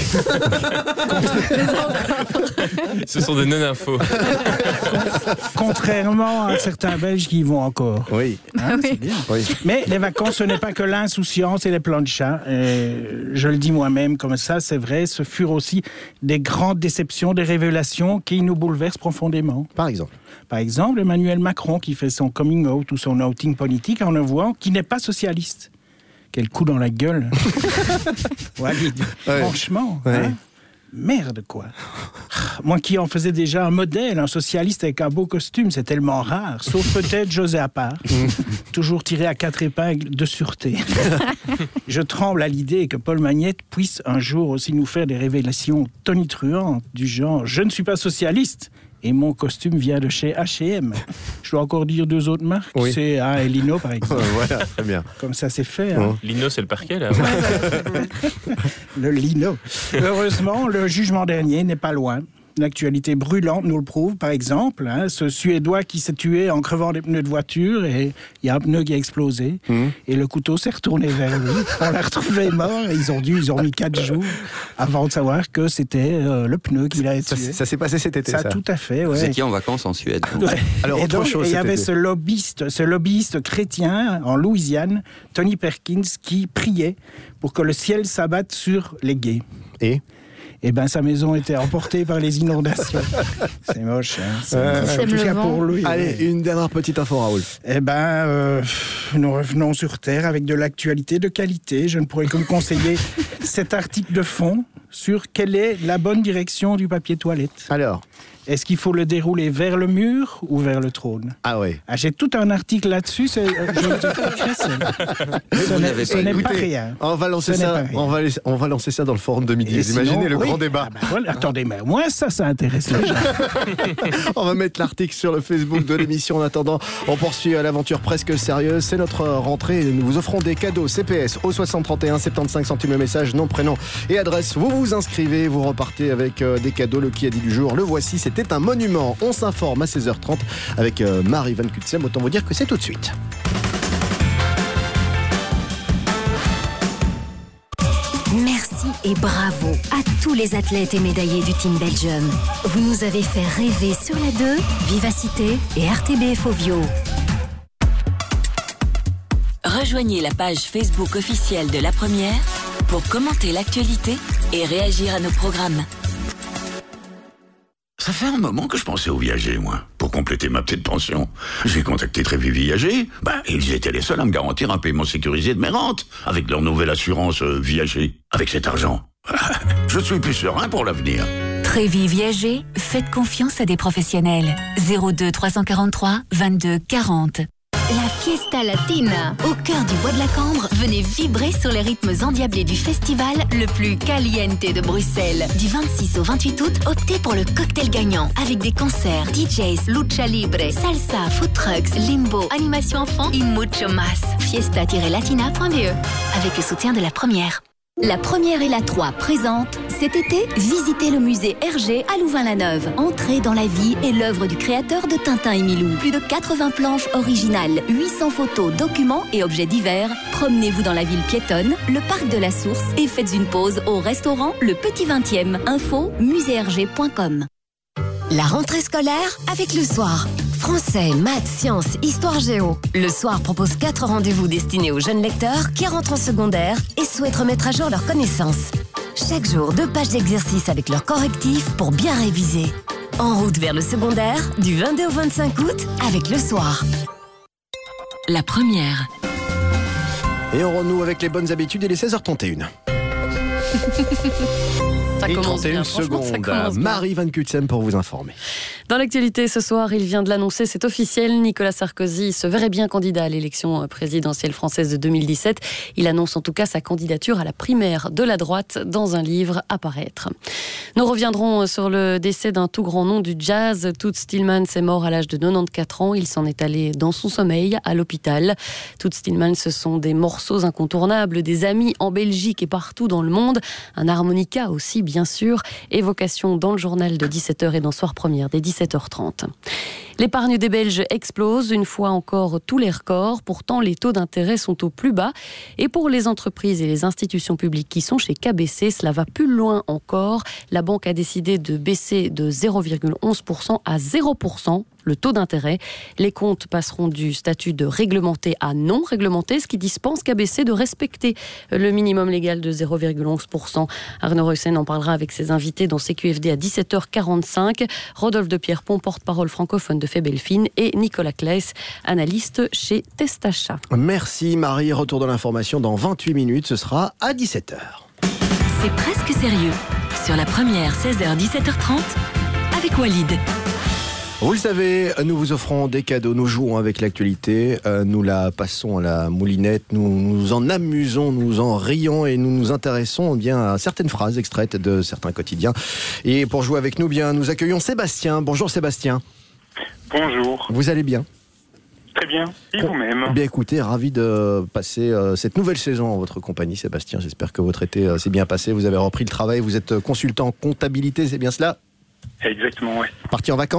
Ce sont des non-infos. Contrairement à certains Belges qui y vont encore. Oui. Hein, oui. c'est bien. Oui. Mais les vacances, ce n'est pas que l'insouciance et les plans de chat. Et je le dis moi-même comme ça, c'est vrai, ce furent aussi des grandes déceptions, des révélations qui nous bouleversent profondément. Par exemple. Par exemple, Emmanuel Macron qui fait son coming out ou son outing politique en avouant qu'il n'est pas socialiste. Quel coup dans la gueule. Walid, ouais. Franchement, ouais. Hein, merde quoi. Moi qui en faisais déjà un modèle, un socialiste avec un beau costume, c'est tellement rare. Sauf peut-être José Appart, toujours tiré à quatre épingles de sûreté. Je tremble à l'idée que Paul Magnette puisse un jour aussi nous faire des révélations tonitruantes du genre « Je ne suis pas socialiste ». Et mon costume vient de chez H et M. Je dois encore dire deux autres marques. Oui. C'est hein, et Lino, par exemple. Voilà, très bien. Comme ça, c'est fait. Hein. Lino, c'est le parquet, là. Le Lino. Heureusement, le jugement dernier n'est pas loin. L'actualité brûlante nous le prouve, par exemple. Hein, ce Suédois qui s'est tué en crevant des pneus de voiture et il y a un pneu qui a explosé. Mmh. Et le couteau s'est retourné vers lui. On l'a retrouvé mort et ils ont, dû, ils ont mis quatre jours avant de savoir que c'était euh, le pneu qui l'a tué. Ça, ça s'est passé cet été, ça, ça tout à fait, ouais. Vous étiez en vacances en Suède. Ouais. Alors, et autre donc, chose, il y avait été. ce lobbyiste, ce lobbyiste chrétien en Louisiane, Tony Perkins, qui priait pour que le ciel s'abatte sur les gays. Et Eh bien, sa maison était emportée par les inondations. C'est moche, hein. C'est euh, moche. En tout cas pour lui. Allez, ouais. Une dernière petite info, Raoul. Eh bien, euh, nous revenons sur Terre avec de l'actualité de qualité. Je ne pourrais que vous conseiller cet article de fond sur quelle est la bonne direction du papier toilette. Alors Est-ce qu'il faut le dérouler vers le mur ou vers le trône? Ah ouais. Ah, j'ai tout un article là-dessus. C'est, euh, je vous expliquerai, c'est- Ce n'est, ce n'est pas rien. On va lancer Ce n'est ça. pas rien. On va, laisser- on va lancer ça dans le forum de midi. Et Vous imaginez sinon, le oui. grand débat. Ah ben voilà, attendez, mais moi ça, ça intéresse les gens. On va mettre l'article sur le Facebook de l'émission. En attendant, on poursuit l'aventure presque sérieuse. C'est notre rentrée. Nous vous offrons des cadeaux C P S au soixante trente et un, soixante-quinze centimes le message, nom, prénom et adresse. Vous vous inscrivez, vous repartez avec euh, des cadeaux. Le qui a dit du jour, le voici, c'était un monument. On s'informe à seize heures trente avec euh, Marie Van Kutsem. Autant vous dire que c'est tout de suite. Merci et bravo à tous les athlètes et médaillés du Team Belgium. Vous nous avez fait rêver sur la deux, Vivacité et R T B F Ovio. Rejoignez la page Facebook officielle de La Première pour commenter l'actualité et réagir à nos programmes. Ça fait un moment que je pensais aux viagers, moi. Pour compléter ma petite pension, j'ai contacté Trévis Viager. Ben, ils étaient les seuls à me garantir un paiement sécurisé de mes rentes, avec leur nouvelle assurance euh, Viager. Avec cet argent, je suis plus serein pour l'avenir. Trévis Viager, faites confiance à des professionnels. zéro deux trois cent quarante-trois vingt-deux quarante. La Fiesta Latina, au cœur du Bois de la Cambre, venez vibrer sur les rythmes endiablés du festival le plus caliente de Bruxelles. Du vingt-six au vingt-huit août, optez pour le cocktail gagnant avec des concerts, D Js, lucha libre, salsa, food trucks, limbo, animation enfant et mucho más. fiesta tiret latina point b e avec le soutien de La Première. La Première et la trois présentent cet été, visitez le musée Hergé à Louvain-la-Neuve. Entrez dans la vie et l'œuvre du créateur de Tintin et Milou. Plus de quatre-vingts planches originales, huit cents photos, documents et objets divers. Promenez-vous dans la ville piétonne, le parc de la Source et faites une pause au restaurant Le Petit vingtième. Info musée hergé point com. La rentrée scolaire avec Le Soir. Français, maths, sciences, histoire géo. Le Soir propose quatre rendez-vous destinés aux jeunes lecteurs qui rentrent en secondaire et souhaitent remettre à jour leurs connaissances. Chaque jour, deux pages d'exercices avec leurs correctifs pour bien réviser. En route vers le secondaire, du vingt-deux au vingt-cinq août, avec Le Soir. La Première. Et on renoue avec les bonnes habitudes et les seize heures trente et une. Ça et commence trente et une bien, franchement, ça secondes. commence bien. Marie Van Kutsem pour vous informer. Dans l'actualité ce soir, il vient de l'annoncer, c'est officiel, Nicolas Sarkozy se verrait bien candidat à l'élection présidentielle française de deux mille dix-sept. Il annonce en tout cas sa candidature à la primaire de la droite dans un livre à paraître. Nous reviendrons sur le décès d'un tout grand nom du jazz. Toots Thielemans est mort à l'âge de quatre-vingt-quatorze ans. Il s'en est allé dans son sommeil à l'hôpital. Toots Thielemans, ce sont des morceaux incontournables, des amis en Belgique et partout dans le monde. Un harmonica aussi, bien sûr. Évocation dans le journal de dix-sept heures et dans Soir Première dès dix-sept heures trente. L'épargne des Belges explose, une fois encore tous les records. Pourtant, les taux d'intérêt sont au plus bas. Et pour les entreprises et les institutions publiques qui sont chez K B C, cela va plus loin encore. La banque a décidé de baisser de zéro virgule onze pour cent à zéro pour cent le taux d'intérêt. Les comptes passeront du statut de réglementé à non réglementé, ce qui dispense K B C de respecter le minimum légal de zéro virgule onze pour cent. Arnaud Reussen en parlera avec ses invités dans C Q F D à dix-sept heures quarante-cinq. Rodolphe de Pierrepont, porte-parole francophone de Febelfin, et Nicolas Claes, analyste chez Testachat. Merci Marie, retour de l'information dans vingt-huit minutes, ce sera à dix-sept heures. C'est presque sérieux. Sur La Première, seize heures dix-sept heures trente, avec Walid. Vous le savez, nous vous offrons des cadeaux, nous jouons avec l'actualité, euh, nous la passons à la moulinette, nous nous en amusons, nous en rions et nous nous intéressons bien à certaines phrases extraites de certains quotidiens. Et pour jouer avec nous, bien, nous accueillons Sébastien. Bonjour Sébastien. Bonjour. Vous allez bien ? Très bien. Et vous-même ? Bien écoutez, ravi de passer euh, cette nouvelle saison en votre compagnie, Sébastien. J'espère que votre été euh, s'est bien passé. Vous avez repris le travail, vous êtes consultant en comptabilité, c'est bien cela ? Exactement, oui. Parti en vacances ?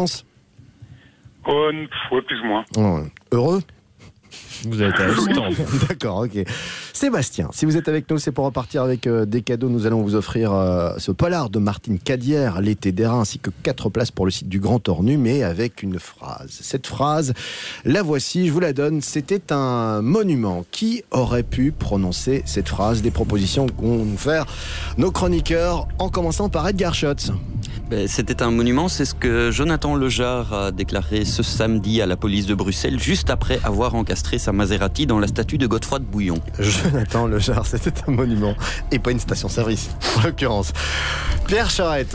Oh, ouais, plus ou moins. Oh, heureux ? Vous avez été assistant. D'accord, ok. Sébastien, si vous êtes avec nous, c'est pour repartir avec euh, des cadeaux. Nous allons vous offrir euh, ce polar de Martine Cadière, L'été d'airain, ainsi que quatre places pour le site du Grand Tornu, mais avec une phrase. Cette phrase, la voici, je vous la donne. C'était un monument. Qui aurait pu prononcer cette phrase ? Des propositions qu'ont nous faire nos chroniqueurs, en commençant par Edgar Schotz. Ben, c'était un monument, c'est ce que Jonathan Lejar a déclaré ce samedi à la police de Bruxelles, juste après avoir encastré sa Maserati dans la statue de Godefroy de Bouillon. Jonathan Lejar, c'était un monument et pas une station-service, en l'occurrence. Pierre Charette.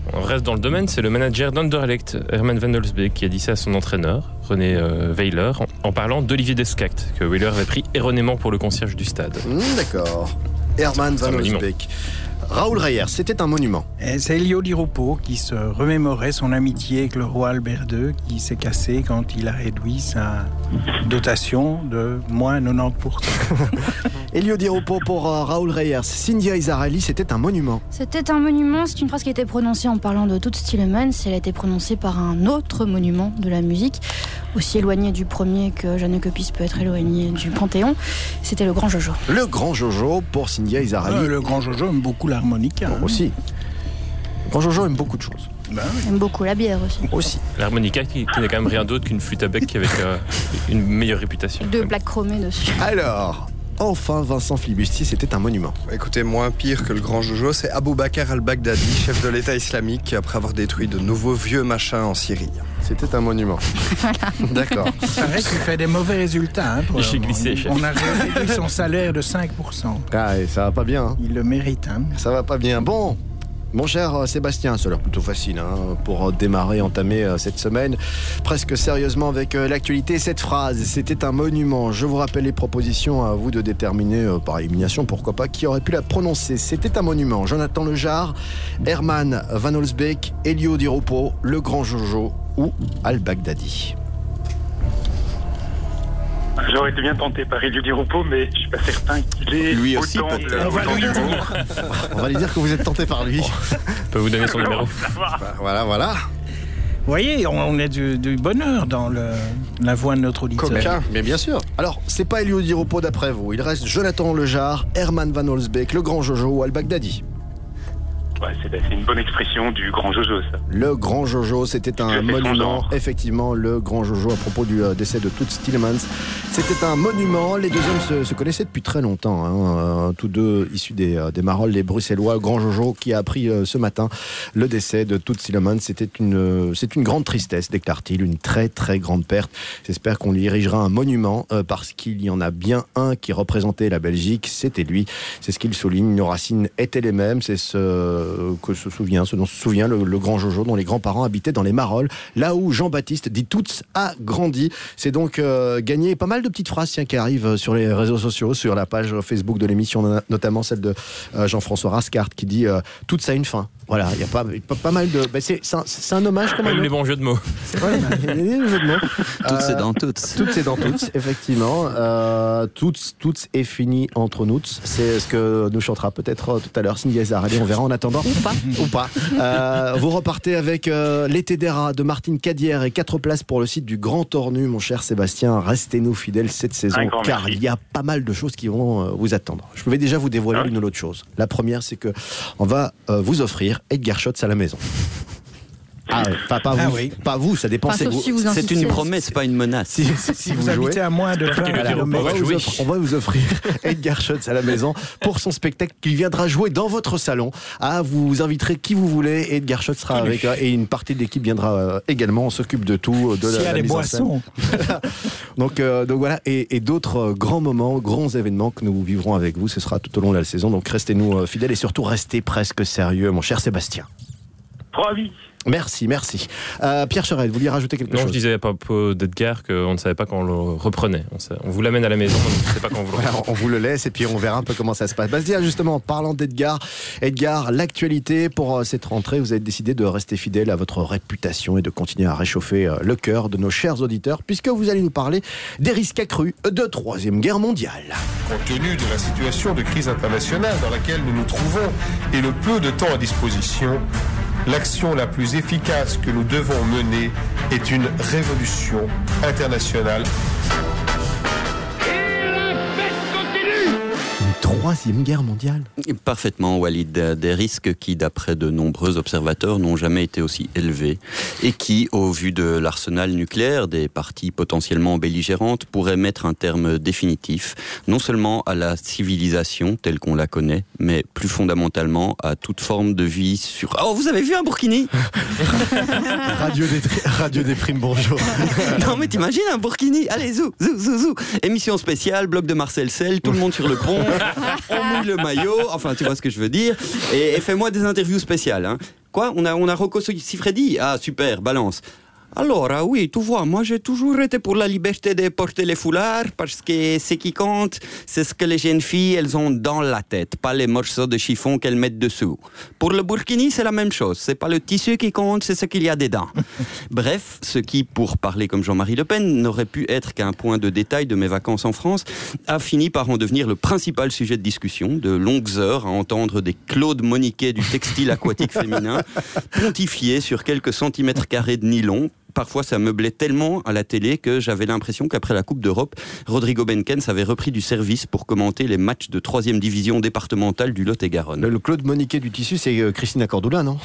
On reste dans le domaine, c'est le manager d'Anderlecht, Herman van Holsbeek, qui a dit ça à son entraîneur, René euh, Weiler, en, en parlant d'Olivier Descact, que Weiler avait pris erronément pour le concierge du stade. Mmh, d'accord. Herman van Holsbeek. Raoul Reyers, c'était un monument. Et c'est Elio Di Rupo qui se remémorait son amitié avec le roi Albert deux, qui s'est cassé quand il a réduit sa dotation de moins quatre-vingt-dix pour cent. Elio Di Rupo pour uh, Raoul Reyers. Cynthia Isarelli, c'était un monument. C'était un monument, c'est une phrase qui a été prononcée en parlant de Toots Thielemans. Elle a été prononcée par un autre monument de la musique, aussi éloigné du premier que Jeanneke Pis peut être éloigné du Panthéon. C'était le Grand Jojo. Le Grand Jojo pour Cynthia Isarelli. Euh, le Grand Jojo aime beaucoup l'harmonica. Bon, hein. Aussi. Le Grand Jojo aime beaucoup de choses. Ben, Il aime beaucoup la bière aussi. Aussi. L'harmonica qui, qui n'est quand même rien d'autre qu'une flûte à bec avec euh, une meilleure réputation. Deux plaques chromées dessus. Alors, enfin, Vincent Flibustier, c'était un monument. Écoutez, moins pire que le Grand Jojo, c'est Abou Bakr al-Baghdadi, chef de l'État islamique, après avoir détruit de nouveaux vieux machins en Syrie. C'était un monument. D'accord. C'est vrai qu'il fait des mauvais résultats. Hein, pour J'ai glissé, chef. On a réduit son salaire de cinq pour cent. Ah, et ça va pas bien. Hein. Il le mérite. Hein. Ça va pas bien. Bon, mon cher Sébastien, ça a l'air plutôt facile hein, pour démarrer, entamer euh, cette semaine presque sérieusement avec euh, l'actualité. Cette phrase, c'était un monument. Je vous rappelle les propositions, à vous de déterminer euh, par élimination, pourquoi pas, qui aurait pu la prononcer. C'était un monument. Jonathan Lejar, Herman van Holsbeek, Elio Di Rupo, le Grand Jojo ou al-Baghdadi. J'aurais été bien tenté par Elio Di Rupo, mais je suis pas certain qu'il est lui aussi autant peut-être. de- On va autant lui d'humour. On va lui dire que vous êtes tenté par lui. Je peux vous donner son numéro. Bah, voilà, voilà. Vous voyez, on est du, du bonheur dans le, la voix de notre auditeur. Coquin, mais bien sûr. Alors, c'est pas Elio Di Rupo d'après vous. Il reste Jonathan Lejar, Herman van Holsbeek, le Grand Jojo ou al-Baghdadi. Ouais, c'est, c'est une bonne expression du Grand Jojo, ça. Le Grand Jojo, c'était un C'est son monument. genre. Effectivement, le Grand Jojo, à propos du euh, décès de Toots Thielemans, c'était un monument. Les deux hommes se, se connaissaient depuis très longtemps, hein, euh, tous deux issus des, euh, des Marolles, les Bruxellois. Grand Jojo qui a appris euh, ce matin le décès de Toots Thielemans. C'était une, euh, c'est une grande tristesse, déclare-t-il, une très très grande perte. J'espère qu'on lui érigera un monument euh, parce qu'il y en a bien un qui représentait la Belgique, c'était lui. C'est ce qu'il souligne. Nos racines étaient les mêmes. C'est ce que se souvient, ce dont se souvient le, le Grand Jojo, dont les grands-parents habitaient dans les Marolles, là où Jean-Baptiste dit Toots a grandi. C'est donc euh, gagné pas mal de petites phrases tiens, qui arrivent sur les réseaux sociaux, sur la page Facebook de l'émission, notamment celle de euh, Jean-François Rascart qui dit euh, Toots a une fin. Voilà, il y a pas, pas, pas mal de. Ben c'est, c'est, un, c'est un hommage quand même. Même les bons jeux de mots. C'est vrai, il y a des jeux de mots. Toutes c'est dans toutes. Toutes c'est dans toutes, effectivement. Euh, toutes, toutes est fini entre nous. C'est ce que nous chantera peut-être euh, tout à l'heure Cynthia Isarelli. On verra en attendant. Ou pas. Ou pas. Euh, vous repartez avec euh, L'été des rats de Martine Cadière et quatre places pour le site du Grand Tornu, mon cher Sébastien. Restez-nous fidèles cette saison, car merci. Il y a pas mal de choses qui vont euh, vous attendre. Je pouvais déjà vous dévoiler ah. l'une ou l'autre chose. La première, c'est que on va euh, vous offrir Edgar Schotz à la maison. Ah, pas, pas, ah vous, oui. pas vous, ça dépend. Enfin, c'est, si vous, vous c'est une promesse, pas une menace. Si, si, si vous, vous habitez jouez, à moins de vingt alors, on, va vous offrir, on va vous offrir Edgar Schotz à la maison pour son spectacle qu'il viendra jouer dans votre salon. Ah, vous inviterez qui vous voulez et Edgar Schotz sera avec euh, et une partie de l'équipe viendra euh, également. On s'occupe de tout, de S'il la, y a la des mise boissons. en scène. donc, euh, donc voilà, et, et d'autres euh, grands moments, grands événements que nous vivrons avec vous. Ce sera tout au long de la saison. Donc restez-nous euh, fidèles et surtout restez presque sérieux, mon cher Sébastien. Trois vies. Merci, merci. Euh, Pierre Cherel, vous vouliez rajouter quelque non, chose? Non, je disais à propos d'Edgar qu'on ne savait pas quand on le reprenait. On, sait, on vous l'amène à la maison, on ne sait pas quand on vous le reprend. Voilà, on vous le laisse et puis on verra un peu comment ça se passe. Bah, justement, parlant d'Edgar, Edgar, l'actualité pour euh, cette rentrée, vous avez décidé de rester fidèle à votre réputation et de continuer à réchauffer euh, le cœur de nos chers auditeurs, puisque vous allez nous parler des risques accrus de Troisième Guerre mondiale. Compte tenu de la situation de crise internationale dans laquelle nous nous trouvons et le peu de temps à disposition, l'action la plus efficace que nous devons mener est une révolution internationale. Troisième Guerre mondiale. Parfaitement, Walid. Des risques qui, d'après de nombreux observateurs, n'ont jamais été aussi élevés et qui, au vu de l'arsenal nucléaire des parties potentiellement belligérantes, pourraient mettre un terme définitif, non seulement à la civilisation telle qu'on la connaît, mais plus fondamentalement à toute forme de vie sur... Oh, vous avez vu un Burkini? Radio, Détri... Radio Déprime, bonjour. Non, mais t'imagines un Burkini? Allez, zou, zou, zou, zou. Émission spéciale, bloc de Marcel Sel, tout le monde sur le pont. On mouille le maillot, enfin tu vois ce que je veux dire, et, et fais-moi des interviews spéciales. Hein. Quoi, on a, on a Rocco Siffredi? Ah, super, balance. Alors, ah oui, tu vois, moi j'ai toujours été pour la liberté de porter les foulards parce que ce qui compte, c'est ce que les jeunes filles, elles ont dans la tête, pas les morceaux de chiffon qu'elles mettent dessous. Pour le burkini, c'est la même chose. C'est pas le tissu qui compte, c'est ce qu'il y a dedans. Bref, ce qui, pour parler comme Jean-Marie Le Pen, n'aurait pu être qu'un point de détail de mes vacances en France, a fini par en devenir le principal sujet de discussion, de longues heures à entendre des Claude Moniquet du textile aquatique féminin pontifier sur quelques centimètres carrés de nylon. Parfois, ça meublait tellement à la télé que j'avais l'impression qu'après la Coupe d'Europe, Rodrigo Benkens avait repris du service pour commenter les matchs de troisième division départementale du Lot-et-Garonne. Le, le Claude Moniquet du tissu, c'est euh, Christina Cordula, non?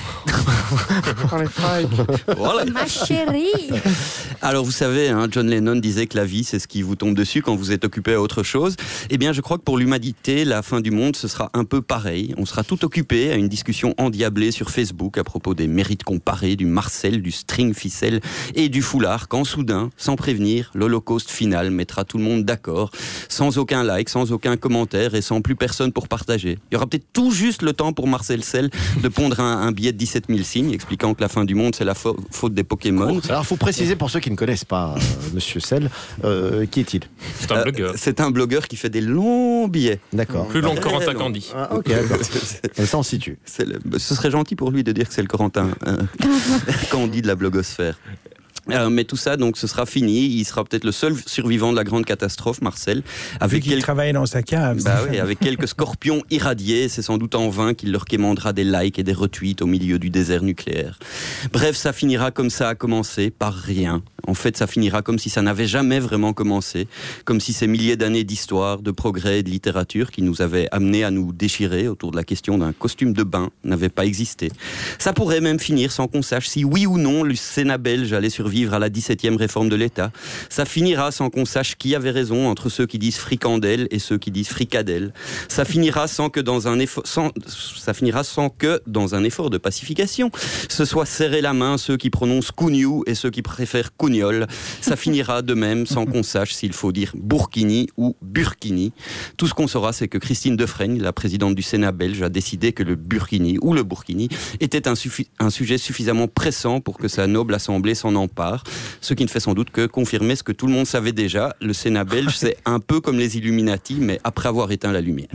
Voilà. Ma chérie. Alors, vous savez, hein, John Lennon disait que la vie, c'est ce qui vous tombe dessus quand vous êtes occupé à autre chose. Eh bien, je crois que pour l'humanité, la fin du monde, ce sera un peu pareil. On sera tout occupé à une discussion endiablée sur Facebook à propos des mérites comparés, du Marcel, du string ficelle et du foulard, quand soudain, sans prévenir, l'holocauste final mettra tout le monde d'accord, sans aucun like, sans aucun commentaire et sans plus personne pour partager. Il y aura peut-être tout juste le temps pour Marcel Sell de pondre un, un billet de dix-sept mille signes expliquant que la fin du monde c'est la fa- faute des Pokémon. Alors il faut préciser pour ceux qui ne connaissent pas euh, Monsieur Sell, euh, qui est-il? C'est un blogueur. Euh, c'est un blogueur qui fait des longs billets. D'accord. Plus long que Très Corentin long. Candy. Ah, ok, d'accord. Ça on situe. C'est le- ce serait gentil pour lui de dire que c'est le Corentin euh, quand on dit de la blogosphère. Euh, mais tout ça, donc, ce sera fini. Il sera peut-être le seul survivant de la grande catastrophe, Marcel. Avec qui quelques... travaille dans sa cave. Bah oui, avec quelques scorpions irradiés, c'est sans doute en vain qu'il leur quémandera des likes et des retweets au milieu du désert nucléaire. Bref, ça finira comme ça a commencé, par rien. En fait, ça finira comme si ça n'avait jamais vraiment commencé, comme si ces milliers d'années d'histoire, de progrès et de littérature qui nous avaient amenés à nous déchirer autour de la question d'un costume de bain n'avaient pas existé. Ça pourrait même finir sans qu'on sache si oui ou non le Sénat belge allait survivre à la dix-septième réforme de l'État. Ça finira sans qu'on sache qui avait raison entre ceux qui disent fricandelle et ceux qui disent fricadelle. Ça finira sans que dans un effort, sans, ça finira sans que dans un effort de pacification, ce soit serrer la main ceux qui prononcent Cougnou et ceux qui préfèrent Cougnol. Ça finira de même sans qu'on sache s'il faut dire Burkini ou Burkini. Tout ce qu'on saura, c'est que Christine Defraigne, la présidente du Sénat belge, a décidé que le Burkini ou le Burkini était un, suffi- un sujet suffisamment pressant pour que sa noble assemblée s'en empare. Ce qui ne fait sans doute que confirmer ce que tout le monde savait déjà. Le Sénat belge, c'est un peu comme les Illuminati, mais après avoir éteint la lumière.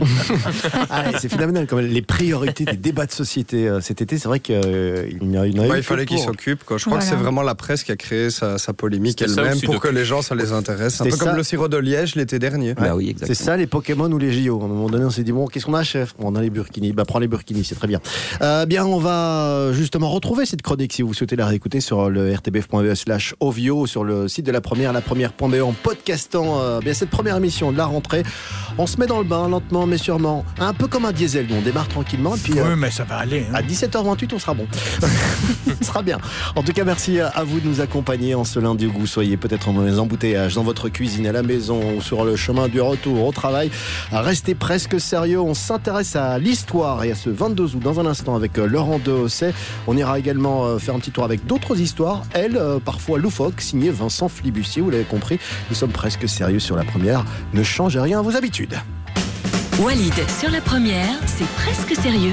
Ah, c'est phénoménal quand même. Les priorités des débats de société euh, cet été, c'est vrai qu'il euh, y a une. Ouais, il fallait qu'ils s'occupent. Quoi. Je crois Voilà. que c'est vraiment la presse qui a créé sa, sa polémique C'était ça elle-même aussi, pour donc. que les gens, ça les intéresse. Un C'était peu ça. comme le sirop de Liège l'été dernier. Ouais. Bah oui, exactement. C'est ça les Pokémon ou les J O. À un moment donné, on s'est dit bon, qu'est-ce qu'on a, chef? On a les Burkini. Bah, prends les Burkini, c'est très bien. Euh, bien, on va justement retrouver cette chronique si vous souhaitez la réécouter sur le r t b f point b e slash ovio, sur le site de la première, la première point b e, en podcastant euh, bien cette première émission de la rentrée. On se met dans le bain lentement mais sûrement, un peu comme un diesel. Nous, on démarre tranquillement et puis Oui, euh, mais ça va aller. hein. à dix-sept heures vingt-huit, on sera bon. Ce sera bien. En tout cas, merci à vous de nous accompagner en ce lundi où vous soyez peut-être dans les embouteillages, dans votre cuisine, à la maison ou sur le chemin du retour au travail. Restez presque sérieux. On s'intéresse à l'histoire et à ce vingt-deux août dans un instant avec euh, Laurent Dehosset. On ira également euh, faire un petit tour avec d'autres histoires, elles, euh, parfois loufoques, signées Vincent Flibustier. Vous l'avez compris, nous sommes presque sérieux sur la première. Ne changez rien à vos habitudes. Walid, sur la première, c'est presque sérieux.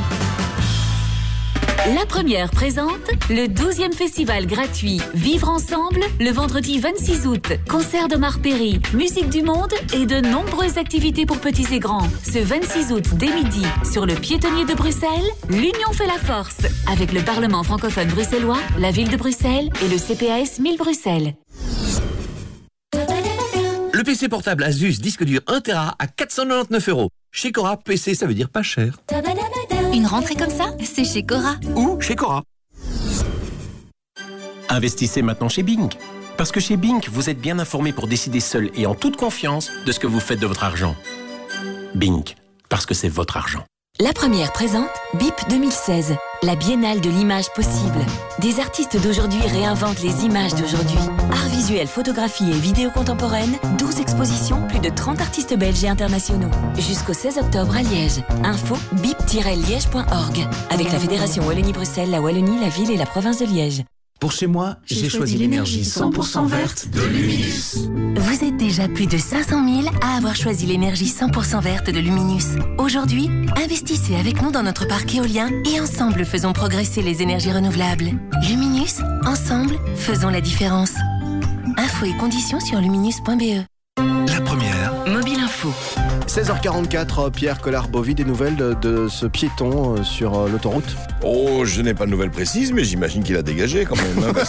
La première présente le douzième festival gratuit Vivre Ensemble le vendredi vingt-six août. Concert de Marc-Péry, musique du monde et de nombreuses activités pour petits et grands. Ce vingt-six août dès midi, sur le piétonnier de Bruxelles, l'Union fait la force. Avec le Parlement francophone bruxellois, la ville de Bruxelles et le C P A S mille Bruxelles. Le P C portable Asus disque dur un téra à quatre cent quatre-vingt-dix-neuf euros. Chez Cora, P C, ça veut dire pas cher. Une rentrée comme ça, c'est chez Cora. Ou chez Cora. Investissez maintenant chez Bing. Parce que chez Bing, vous êtes bien informé pour décider seul et en toute confiance de ce que vous faites de votre argent. Bing, parce que c'est votre argent. La première présente B I P deux mille seize, la biennale de l'image possible. Des artistes d'aujourd'hui réinventent les images d'aujourd'hui. Art visuel, photographie et vidéo contemporaine, douze expositions, plus de trente artistes belges et internationaux. Jusqu'au seize octobre à Liège. Info bip tiret liège point org. Avec la Fédération Wallonie-Bruxelles, la Wallonie, la ville et la province de Liège. Pour chez moi, j'ai, j'ai choisi l'énergie cent pour cent verte de Luminus. Vous êtes déjà plus de cinq cent mille à avoir choisi l'énergie cent pour cent verte de Luminus. Aujourd'hui, investissez avec nous dans notre parc éolien et ensemble faisons progresser les énergies renouvelables. Luminus, ensemble, faisons la différence. Infos et conditions sur luminus point b e. La première. Mobile Info. seize heures quarante-quatre, Pierre Collard-Bovy, des nouvelles de, de ce piéton sur l'autoroute? Oh, je n'ai pas de nouvelles précises, mais j'imagine qu'il a dégagé quand même. Hein, parce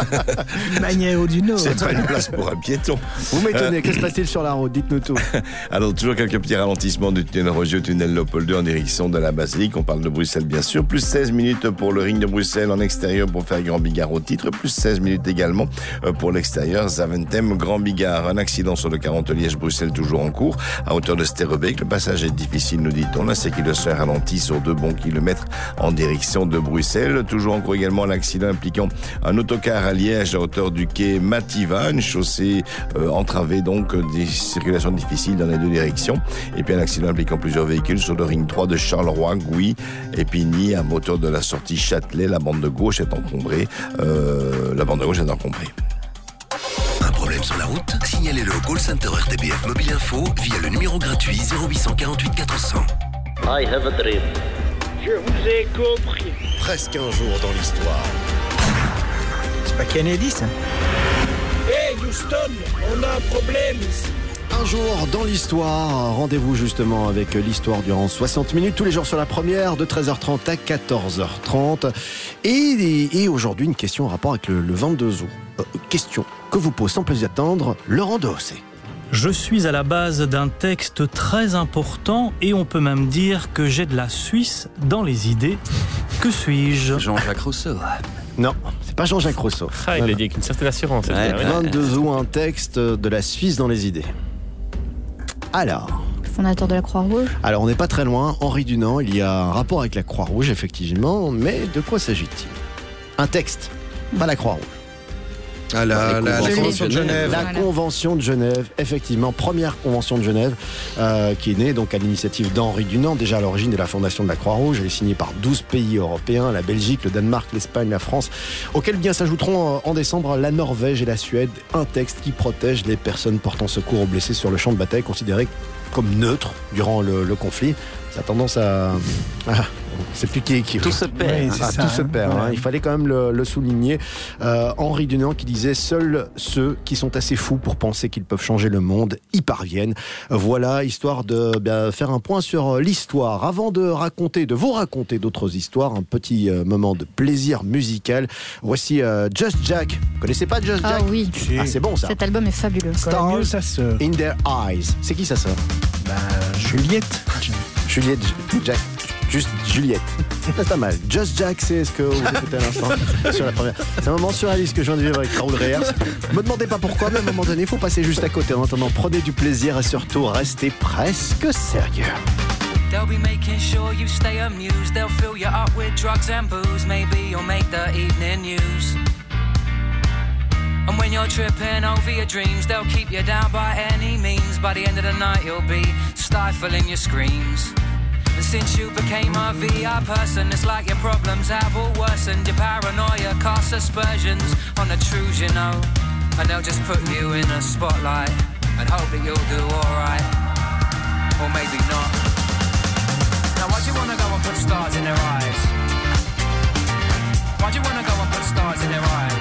que Magnéo du Nord. C'est pas une place pour un piéton. Vous m'étonnez, euh... que se passe-t-il sur la route? Dites-nous tout. Alors, toujours quelques petits ralentissements du tunnel Roger au tunnel Léopold deux en direction de la Basilique. On parle de Bruxelles, bien sûr. Plus seize minutes pour le ring de Bruxelles en extérieur pour faire Grand Bigard au titre. Plus seize minutes également pour l'extérieur. Zaventem, Grand Bigard. Un accident sur le quarante Liège-Bruxelles toujours en cours. À hauteur de Sterrebeek, le passage est difficile, nous dit-on. La circulation est ralentie sur deux bons kilomètres en direction de Bruxelles. Toujours en cours également l'accident impliquant un autocar à Liège à hauteur du quai Mativa, une chaussée euh, entravée, donc des circulations difficiles dans les deux directions. Et puis un accident impliquant plusieurs véhicules sur le ring trois de Charleroi, Gouy, Épigny, à hauteur de la sortie Châtelet. La bande de gauche est encombrée. Euh, la bande de gauche est encombrée. Un problème sur la route? Signalez-le au call center R T B F Mobile Info via le numéro gratuit zéro huit cent quarante-huit quatre cents. I have a dream. Je vous ai compris. Presque un jour dans l'histoire. C'est pas Kennedy, ça? Hey Houston, on a un problème ici. Un jour dans l'histoire, rendez-vous justement avec l'histoire durant soixante minutes, tous les jours sur la première, de treize heures trente à quatorze heures trente. Et, et aujourd'hui, une question en rapport avec le, le vingt-deux août. Euh, question que vous pose sans plus attendre Laurent Dossé. Je suis à la base d'un texte très important et on peut même dire que j'ai de la Suisse dans les idées. Que suis-je? Jean-Jacques Rousseau. Non, c'est pas Jean-Jacques Rousseau. Ah, il l'a dit avec une certaine assurance. Ouais, vingt-deux août, un texte de la Suisse dans les idées. Alors... Fondateur de la Croix-Rouge. Alors on n'est pas très loin, Henri Dunant, il y a un rapport avec la Croix-Rouge effectivement, mais de quoi s'agit-il? Un texte, pas la Croix-Rouge. Ah, la, la, la Convention de Genève. La voilà. Convention de Genève, effectivement, première Convention de Genève, euh, qui est née donc à l'initiative d'Henri Dunant, déjà à l'origine de la fondation de la Croix-Rouge. Elle est signée par douze pays européens, la Belgique, le Danemark, l'Espagne, la France, auxquels bien s'ajouteront euh, en décembre la Norvège et la Suède. Un texte qui protège les personnes portant secours aux blessés sur le champ de bataille, considéré comme neutre durant le, le conflit. Ça a tendance à... à c'est plus qui qui tout se perd, oui, ah, ça, tout hein. se perd. Hein. Il fallait quand même le, le souligner. Euh, Henri Dunant qui disait: seuls ceux qui sont assez fous pour penser qu'ils peuvent changer le monde y parviennent. Voilà, histoire de bien, faire un point sur l'histoire. Avant de raconter, de vous raconter d'autres histoires, un petit euh, moment de plaisir musical. Voici euh, Just Jack. Vous connaissez pas Just Jack? Ah oui. Ah, c'est bon ça. Cet album est fabuleux. Stars in Their Eyes. C'est qui ça sœur? Bah, Juliette. Juliette Jack. Juste Juliette. C'est pas mal. Just Jack, c'est ce que vous écoutez à l'instant sur la première. C'est un moment surréaliste que je viens de vivre avec Raoul Reyers. Me demandez pas pourquoi, mais à un moment donné, il faut passer juste à côté. En attendant, prenez du plaisir et surtout restez presque sérieux. They'll be making sure you stay amused. They'll fill you up with drugs and booze. Maybe you'll make the evening news. And when you're tripping over your dreams, they'll keep you down by any means. By the end of the night, you'll be stifling your screams. And since you became a V I person, it's like your problems have all worsened. Your paranoia casts aspersions on the truths you know. And they'll just put you in a spotlight and hope that you'll do alright. Or maybe not. Now why'd you wanna go and put stars in their eyes? Why'd you wanna go and put stars in their eyes?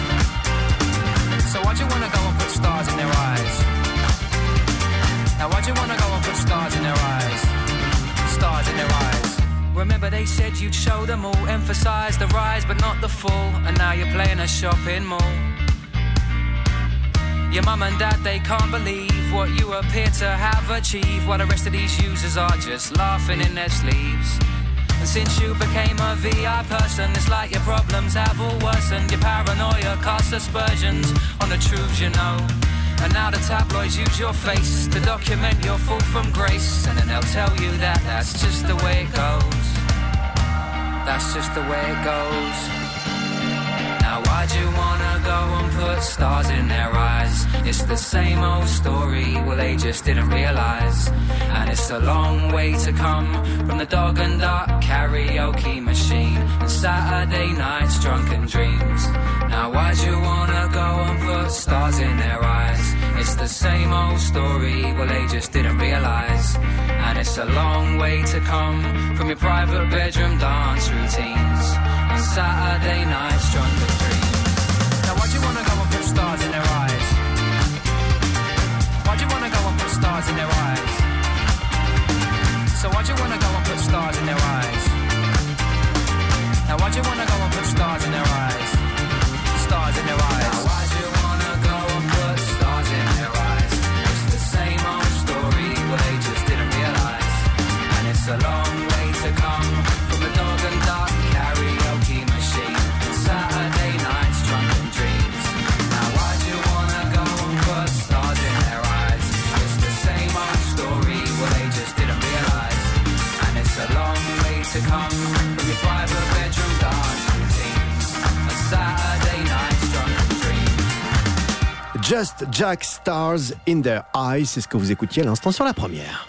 So why'd you wanna go and put stars in their eyes? Now why'd you wanna go and put stars in their eyes? Stars in their eyes. Remember they said you'd show them all, emphasize the rise but not the fall. And now you're playing a shopping mall. Your mum and dad, they can't believe what you appear to have achieved, while the rest of these users are just laughing in their sleeves. And since you became a V I person, it's like your problems have all worsened. Your paranoia casts aspersions on the truths you know. And now the tabloids use your face to document your fall from grace. And then they'll tell you that that's just the way it goes. That's just the way it goes. Now why'd you wanna go and put stars in their eyes? It's the same old story, well they just didn't realise. And it's a long way to come from the dog and duck karaoke machine and Saturday nights drunken dreams. Now why'd you wanna go and put stars in their eyes? It's the same old story, well they just didn't realise. And it's a long way to come from your private bedroom dance routines and Saturday nights drunken dreams. Now why'd you wanna go and put stars in their eyes? Why'd you wanna go and put stars in their eyes? So why'd you wanna go and put stars in their eyes? Now why'd you wanna go and put stars in their eyes? Stars in their eyes. Now why'd you wanna go and put stars in their eyes? It's the same old story, well they just didn't realise. And it's a long way to come from the dog and duck karaoke machine and Saturday nights drunken dreams. Now why'd you wanna go and put stars in their eyes? It's the same old story, well they just didn't realise. And it's a long way to come from your private bedroom dance routines and Saturday nights drunken dreams. Just Jack Stars in Their Eyes, c'est ce que vous écoutiez à l'instant sur la première.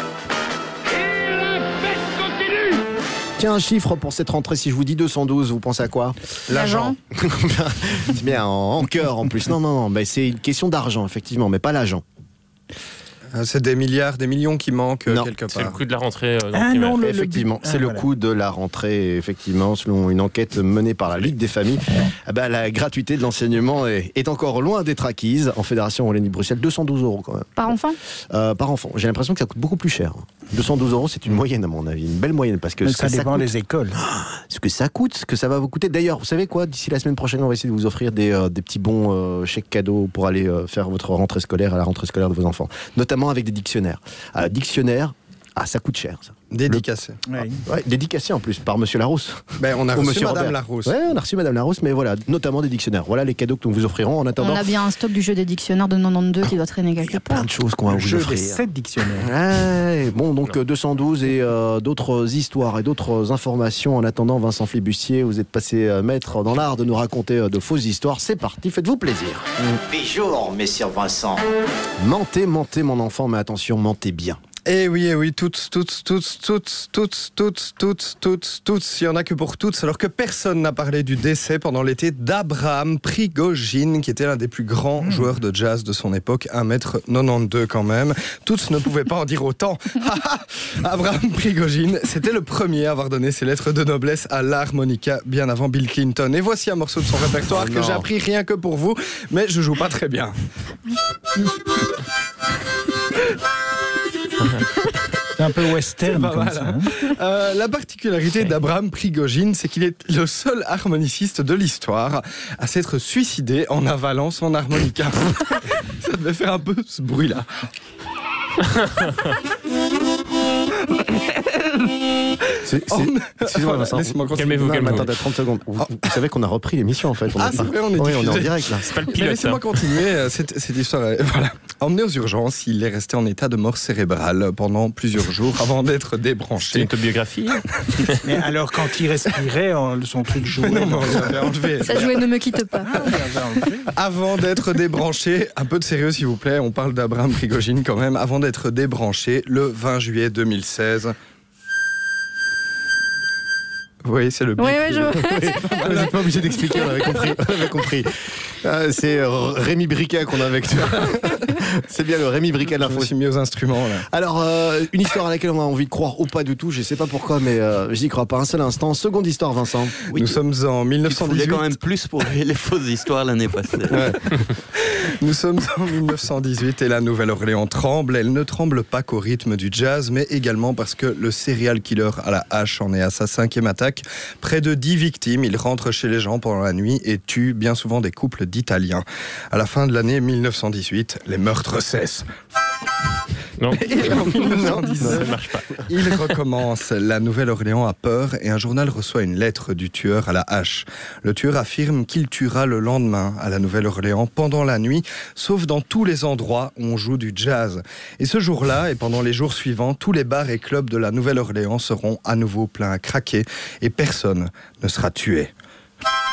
Tiens, un chiffre pour cette rentrée, si je vous dis deux cent douze, vous pensez à quoi? L'agent. C'est bien, en, en cœur en plus. Non, non, non, mais c'est une question d'argent, effectivement, mais pas l'agent. C'est des milliards, des millions qui manquent non, quelque part. C'est le coût de la rentrée euh, dans ah le non, le, effectivement, le, c'est ah, le voilà. coût de la rentrée, effectivement, selon une enquête menée par la Ligue des familles. Ah ben, la gratuité de l'enseignement est, est encore loin d'être acquise. En Fédération Wallonie-Bruxelles, deux cent douze euros quand même. Par enfant euh, Par enfant. J'ai l'impression que ça coûte beaucoup plus cher. deux cent douze euros, c'est une moyenne à mon avis, une belle moyenne. Parce que ça que dépend ça coûte, des écoles. Ce que ça coûte, ce que ça va vous coûter. D'ailleurs, vous savez quoi? D'ici la semaine prochaine, on va essayer de vous offrir des, euh, des petits bons euh, chèques cadeaux pour aller euh, faire votre rentrée scolaire à la rentrée scolaire de vos enfants. Notamment avec des dictionnaires. Euh, dictionnaire, ah ça coûte cher ça. Dédicacé. Le... Oui. Ah, ouais, dédicacé en plus par Monsieur Larousse. Ben, on a Ou reçu Monsieur Madame Robert. Larousse. Ouais, on a reçu Madame Larousse, mais voilà, notamment des dictionnaires. Voilà les cadeaux que nous vous offrirons en attendant. On a bien un stock du jeu des dictionnaires de quatre-vingt-douze qui doit traîner quelque part. Il y a plein de choses qu'on va Le vous jeu offrir. des sept dictionnaires. Ouais, bon, donc deux cent douze et euh, d'autres histoires et d'autres informations. En attendant, Vincent Flibustier, vous êtes passé euh, maître dans l'art de nous raconter euh, de fausses histoires. C'est parti, faites-vous plaisir. Bonjour, Monsieur Vincent. Mentez, mentez, mon enfant, mais attention, mentez bien. Eh oui, eh oui, toutes, toutes, toutes, toutes, toutes, toutes, toutes, toutes, toutes, il n'y en a que pour toutes, alors que personne n'a parlé du décès pendant l'été d'Abraham Prigogine, qui était l'un des plus grands mmh. joueurs de jazz de son époque, un mètre quatre-vingt-douze quand même. Tous ne pouvaient pas en dire autant. Abraham Prigogine, c'était le premier à avoir donné ses lettres de noblesse à l'harmonica bien avant Bill Clinton. Et voici un morceau de son répertoire oh que j'ai appris rien que pour vous, mais je joue pas très bien. C'est un peu western comme mal, ça. Hein. Euh, la particularité d'Abraham Prigogine, c'est qu'il est le seul harmoniciste de l'histoire à s'être suicidé en avalant son harmonica. Ça devait faire un peu ce bruit-là. C'est, c'est... Excusez-moi, Vincent. Laissez-moi continuer. Calmez-vous, non, calmez-vous. Attendez, trente secondes. Vous, vous savez qu'on a repris l'émission, en fait. On ah, c'est pas... vrai, on est, oui, on est en direct, là. C'est pas le pilote. Laissez-moi ça. continuer cette, cette histoire. Voilà. Emmené aux urgences, il est resté en état de mort cérébrale pendant plusieurs jours avant d'être débranché. C'est une autobiographie. Mais alors, quand il respirait, on, son truc jouait. Non, non, on avait enlevé. Ça jouait Ne me quitte pas. Avant d'être débranché, un peu de sérieux s'il vous plaît, on parle d'Abraham Prigogine quand même, avant d'être débranché le vingt juillet deux mille seize. Oui, c'est le Oui, oui, je vois. Vous n'êtes pas obligé d'expliquer, on avait compris. On avait compris. Ah, c'est Rémi Briquet qu'on a avec toi. C'est bien le Rémi Briquet de l'info. Je me suis mis aux instruments, là. Alors, euh, une histoire à laquelle on a envie de croire ou pas du tout, je ne sais pas pourquoi, mais euh, j'y crois pas un seul instant. Seconde histoire, Vincent. Oui, Nous tu... sommes en mille neuf cent dix-huit. Il y a quand même plus pour les fausses histoires l'année passée. Ouais. Nous sommes en mille neuf cent dix-huit et la Nouvelle-Orléans tremble. Elle ne tremble pas qu'au rythme du jazz, mais également parce que le serial killer à la hache en est à sa cinquième attaque. Près de dix victimes, il rentre chez les gens pendant la nuit et tue bien souvent des couples d'Italiens. À la fin de l'année mille neuf cent dix-huit, les meurtres cessent. Non. Et en mille neuf cent dix-neuf, non, ça marche pas. Il recommence. La Nouvelle-Orléans a peur et un journal reçoit une lettre du tueur à la hache. Le tueur affirme qu'il tuera le lendemain à la Nouvelle-Orléans pendant la nuit, sauf dans tous les endroits où on joue du jazz. Et ce jour-là et pendant les jours suivants, tous les bars et clubs de la Nouvelle-Orléans seront à nouveau pleins à craquer et personne ne sera tué.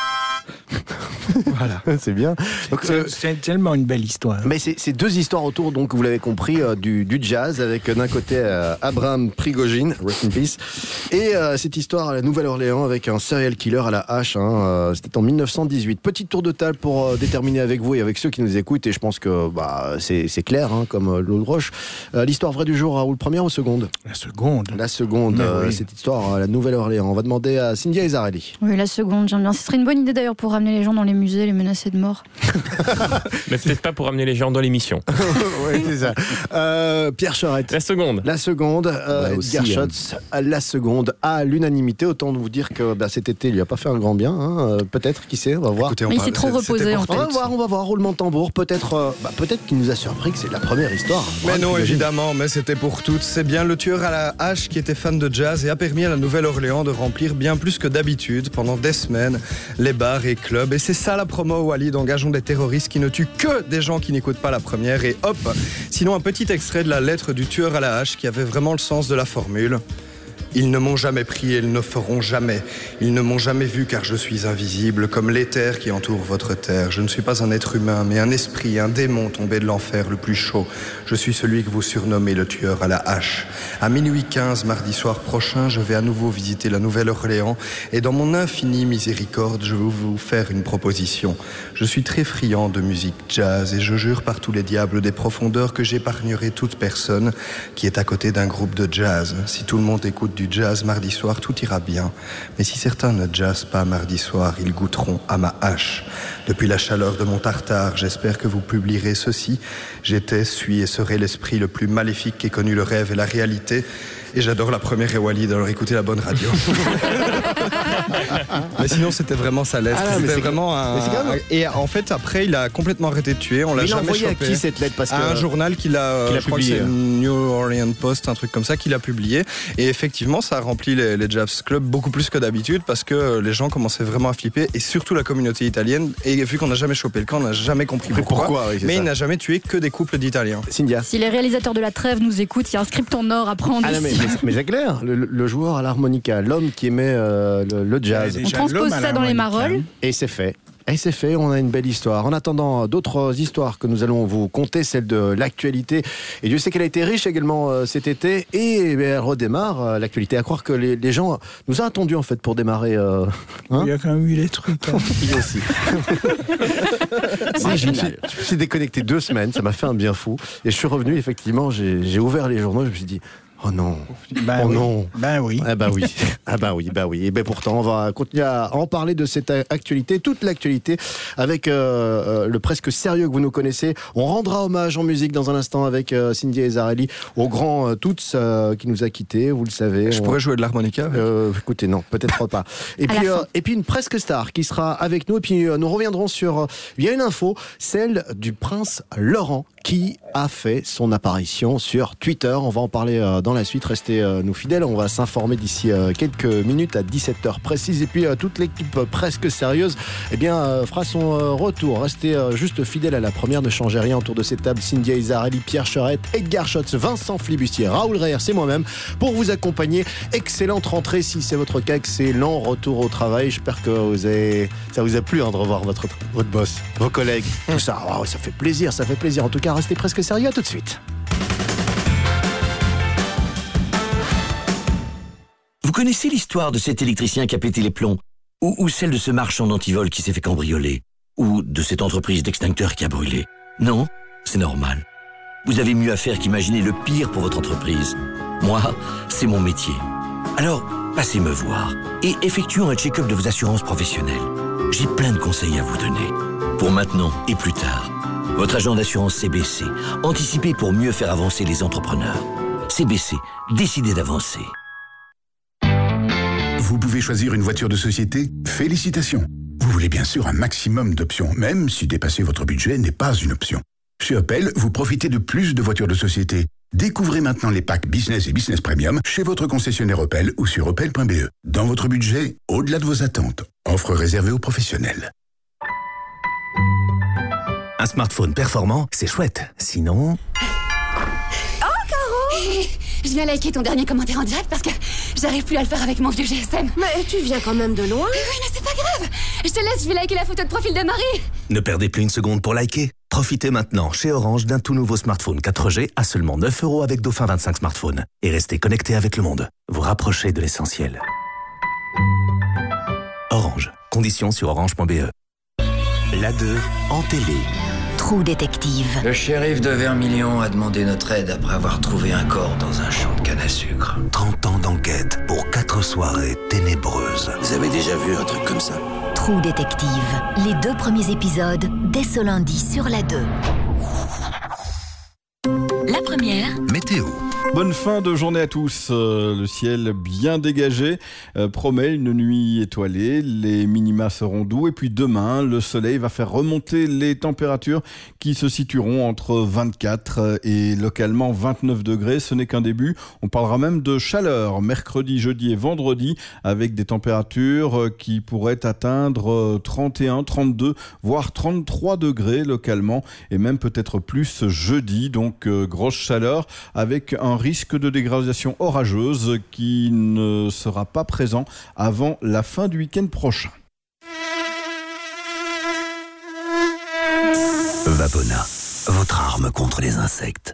Voilà, c'est bien. Donc, c'est, euh, c'est tellement une belle histoire. Mais c'est, c'est deux histoires autour, donc vous l'avez compris, euh, du, du jazz, avec d'un côté euh, Abraham Prigogine, rest in peace, et euh, cette histoire à la Nouvelle-Orléans avec un serial killer à la hache. Hein, euh, c'était en dix-neuf cent dix-huit. Petit tour de table pour euh, déterminer avec vous et avec ceux qui nous écoutent, et je pense que bah, c'est, c'est clair, hein, comme euh, l'eau de roche. Euh, l'histoire vraie du jour, Raoul, première ou seconde ? La seconde. La seconde, euh, oui. Cette histoire à la Nouvelle-Orléans. On va demander à Cynthia Ezarelli. Oui, la seconde, j'aime bien. Ce serait une bonne idée d'ailleurs pour ramener les gens dans les musées, les menacer de mort. Mais peut-être pas pour ramener les gens dans l'émission. Oui, c'est ça. Euh, Pierre Charette. La seconde. La seconde. Euh, aussi, Edgar Schotz, hein. La seconde à l'unanimité. Autant de vous dire que bah, cet été, il lui a pas fait un grand bien. Hein. Euh, peut-être, qui sait, on va voir. Écoutez, on Mais il s'est trop reposé. En fait. On va voir, on va voir. Roulement de tambour. Peut-être, euh, bah, peut-être qu'il nous a surpris que c'est la première histoire. Mais non, imagine. évidemment. Mais c'était pour toutes. C'est bien le tueur à la hache qui était fan de jazz et a permis à la Nouvelle-Orléans de remplir bien plus que d'habitude pendant des semaines les bars et clubs. Et c'est ça la promo, Walid. Engageons des terroristes qui ne tuent que des gens qui n'écoutent pas la première. Et hop, sinon un petit extrait de la lettre du tueur à la hache qui avait vraiment le sens de la formule. Ils ne m'ont jamais pris et ils ne feront jamais. Ils ne m'ont jamais vu car je suis invisible, comme l'éther qui entoure votre terre. Je ne suis pas un être humain, mais un esprit, un démon tombé de l'enfer le plus chaud. Je suis celui que vous surnommez le tueur à la hache. À minuit quinze, mardi soir prochain, je vais à nouveau visiter la Nouvelle-Orléans et dans mon infinie miséricorde, je vais vous faire une proposition. Je suis très friand de musique jazz et je jure par tous les diables des profondeurs que j'épargnerai toute personne qui est à côté d'un groupe de jazz. Si tout le monde écoute du jazz mardi soir, tout ira bien. Mais si certains ne jazzent pas mardi soir, ils goûteront à ma hache. Depuis la chaleur de mon tartare, j'espère que vous publierez ceci. J'étais, suis et serai l'esprit le plus maléfique qu'ait connu le rêve et la réalité. Et j'adore la première et Walid, alors écoutez la bonne radio. Mais sinon, c'était vraiment sa lettre. Ah là, c'était c'est vraiment un... un... Et en fait, après, il a complètement arrêté de tuer. On l'a mais jamais chopé. Il a envoyé à qui cette lettre parce que... À un journal qu'il a, qu'il a je crois publié. que c'est New Orleans Post, un truc comme ça, qu'il a publié. Et effectivement, ça a rempli les, les jazz clubs beaucoup plus que d'habitude parce que les gens commençaient vraiment à flipper et surtout la communauté italienne. Et vu qu'on n'a jamais chopé le camp, on n'a jamais compris pourquoi. pourquoi oui, mais ça. il n'a jamais tué que des couples d'Italiens. Cynthia. Si les réalisateurs de la trêve nous écoutent, il y a un script en or à prendre. Ah non, mais, mais, mais c'est clair. Le, le joueur à l'harmonica, l'homme qui aimait euh, le, le jazz. On transpose ça dans les marolles. Et c'est fait. Et c'est fait, on a une belle histoire. En attendant d'autres histoires que nous allons vous conter, celle de l'actualité. Et Dieu sait qu'elle a été riche également euh, cet été. Et eh elle redémarre, euh, l'actualité. À croire que les, les gens nous ont attendus en fait pour démarrer. Euh, hein Il y a quand même eu les trucs. Hein. Il y a aussi. Si, je, me suis, je me suis déconnecté deux semaines, ça m'a fait un bien fou. Et je suis revenu, effectivement, j'ai, j'ai ouvert les journaux, je me suis dit... Oh non, ben oh oui. non. Ben oui. Ah ben oui, ah ben oui, ben oui. Et ben pourtant, on va continuer à en parler de cette actualité, toute l'actualité, avec euh, le presque sérieux que vous nous connaissez. On rendra hommage en musique dans un instant avec euh, Cynthia Ezarelli, au grand euh, Toots euh, qui nous a quittés, vous le savez. Je on... pourrais jouer de l'harmonica euh, Écoutez, non, peut-être pas. Et puis, euh, et puis une presque star qui sera avec nous. Et puis euh, nous reviendrons sur... Euh, il y a une info, celle du prince Laurent, qui a fait son apparition sur Twitter. On va en parler euh, dans la suite. Restez euh, nous fidèles. On va s'informer d'ici euh, quelques minutes à dix-sept heures précises. Et puis euh, toute l'équipe euh, presque sérieuse eh bien, euh, fera son euh, retour. Restez euh, juste fidèles à la première. Ne changez rien autour de cette table. Cynthia Ezarelli, Pierre Charette, Edgar Schotz, Vincent Flibustier, Raoul Reher, c'est moi-même pour vous accompagner. Excellente rentrée si c'est votre cas. Excellent retour au travail. J'espère que vous avez... ça vous a plu hein, de revoir votre, votre boss, vos collègues, tout ça. Oh, ça fait plaisir, ça fait plaisir. En tout cas, restez presque sérieux. À tout de suite. Vous connaissez l'histoire de cet électricien qui a pété les plombs? Ou, ou celle de ce marchand d'antivol qui s'est fait cambrioler? Ou de cette entreprise d'extincteurs qui a brûlé? Non, c'est normal. Vous avez mieux à faire qu'imaginer le pire pour votre entreprise. Moi, c'est mon métier. Alors, passez me voir et effectuons un check-up de vos assurances professionnelles. J'ai plein de conseils à vous donner. Pour maintenant et plus tard. Votre agent d'assurance C B C. Anticipez pour mieux faire avancer les entrepreneurs. C B C, décidez d'avancer. Vous pouvez choisir une voiture de société? Félicitations! Vous voulez bien sûr un maximum d'options, même si dépasser votre budget n'est pas une option. Chez Opel, vous profitez de plus de voitures de société. Découvrez maintenant les packs Business et Business Premium chez votre concessionnaire Opel ou sur opel point b e. Dans votre budget, au-delà de vos attentes. Offre réservée aux professionnels. Un smartphone performant, c'est chouette. Sinon... Oh, Caro! Je viens liker ton dernier commentaire en direct parce que J'arrive plus à le faire avec mon vieux G S M. Mais tu viens quand même de loin. Oui, mais c'est pas grave. Je te laisse, je vais liker la photo de profil de Marie. Ne perdez plus une seconde pour liker. Profitez maintenant chez Orange d'un tout nouveau smartphone quatre G à seulement neuf euros avec Dauphin vingt-cinq smartphones. Et restez connectés avec le monde. Vous rapprochez de l'essentiel. Orange. Conditions sur orange point b e. La deux en télé. Trou détective. Le shérif de Vermilion a demandé notre aide après avoir trouvé un corps dans un champ de canne à sucre. trente ans d'enquête pour quatre soirées ténébreuses. Vous avez déjà vu un truc comme ça? Trou détective. Les deux premiers épisodes, dès ce lundi sur la deux. La première. Météo. Bonne fin de journée à tous. Euh, le ciel bien dégagé euh, promet une nuit étoilée. Les minima seront doux et puis demain, le soleil va faire remonter les températures qui se situeront entre vingt-quatre et localement vingt-neuf degrés. Ce n'est qu'un début. On parlera même de chaleur mercredi, jeudi et vendredi avec des températures qui pourraient atteindre trente et un, trente-deux, voire trente-trois degrés localement et même peut-être plus jeudi. Donc euh, grosse chaleur avec un risque de dégradation orageuse qui ne sera pas présent avant la fin du week-end prochain. Vapona, votre arme contre les insectes.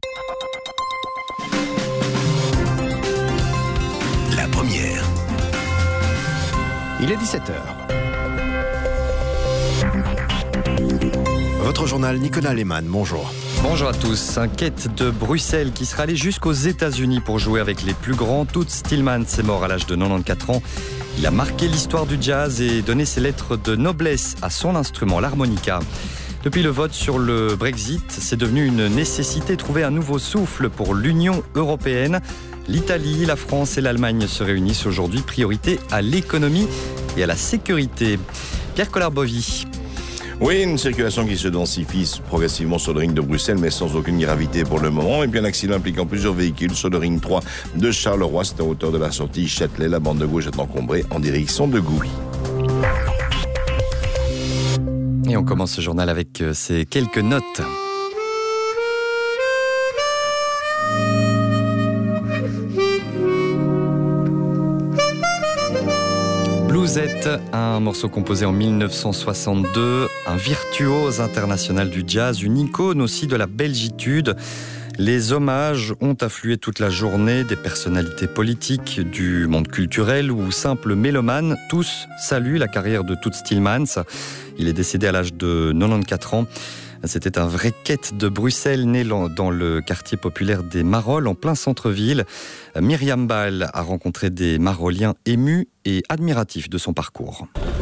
La première. Il est dix-sept heures. Votre journal, Nicolas Lehmann, bonjour. Bonjour à tous. Un quête de Bruxelles qui sera allé jusqu'aux États-Unis pour jouer avec les plus grands. Toots Thielemans est mort à l'âge de quatre-vingt-quatorze ans. Il a marqué l'histoire du jazz et donné ses lettres de noblesse à son instrument, l'harmonica. Depuis le vote sur le Brexit, c'est devenu une nécessité de trouver un nouveau souffle pour l'Union européenne. L'Italie, la France et l'Allemagne se réunissent aujourd'hui. Priorité à l'économie et à la sécurité. Pierre Collard-Bovy. Oui, une circulation qui se densifie progressivement sur le ring de Bruxelles, mais sans aucune gravité pour le moment. Et puis un accident impliquant plusieurs véhicules sur le ring trois de Charleroi. C'est à hauteur de la sortie Châtelet. La bande de gauche est encombrée en direction de Gouy. Et on commence ce journal avec ces quelques notes. Bluesette, un morceau composé en mille neuf cent soixante-deux, un virtuose international du jazz, une icône aussi de la belgitude. Les hommages ont afflué toute la journée, des personnalités politiques, du monde culturel ou simples mélomanes. Tous saluent la carrière de Toots Thielemans. Il est décédé à l'âge de quatre-vingt-quatorze ans. C'était un vrai quête de Bruxelles, né dans le quartier populaire des Marolles, en plein centre-ville. Myriam Ball a rencontré des Maroliens émus et admiratifs de son parcours.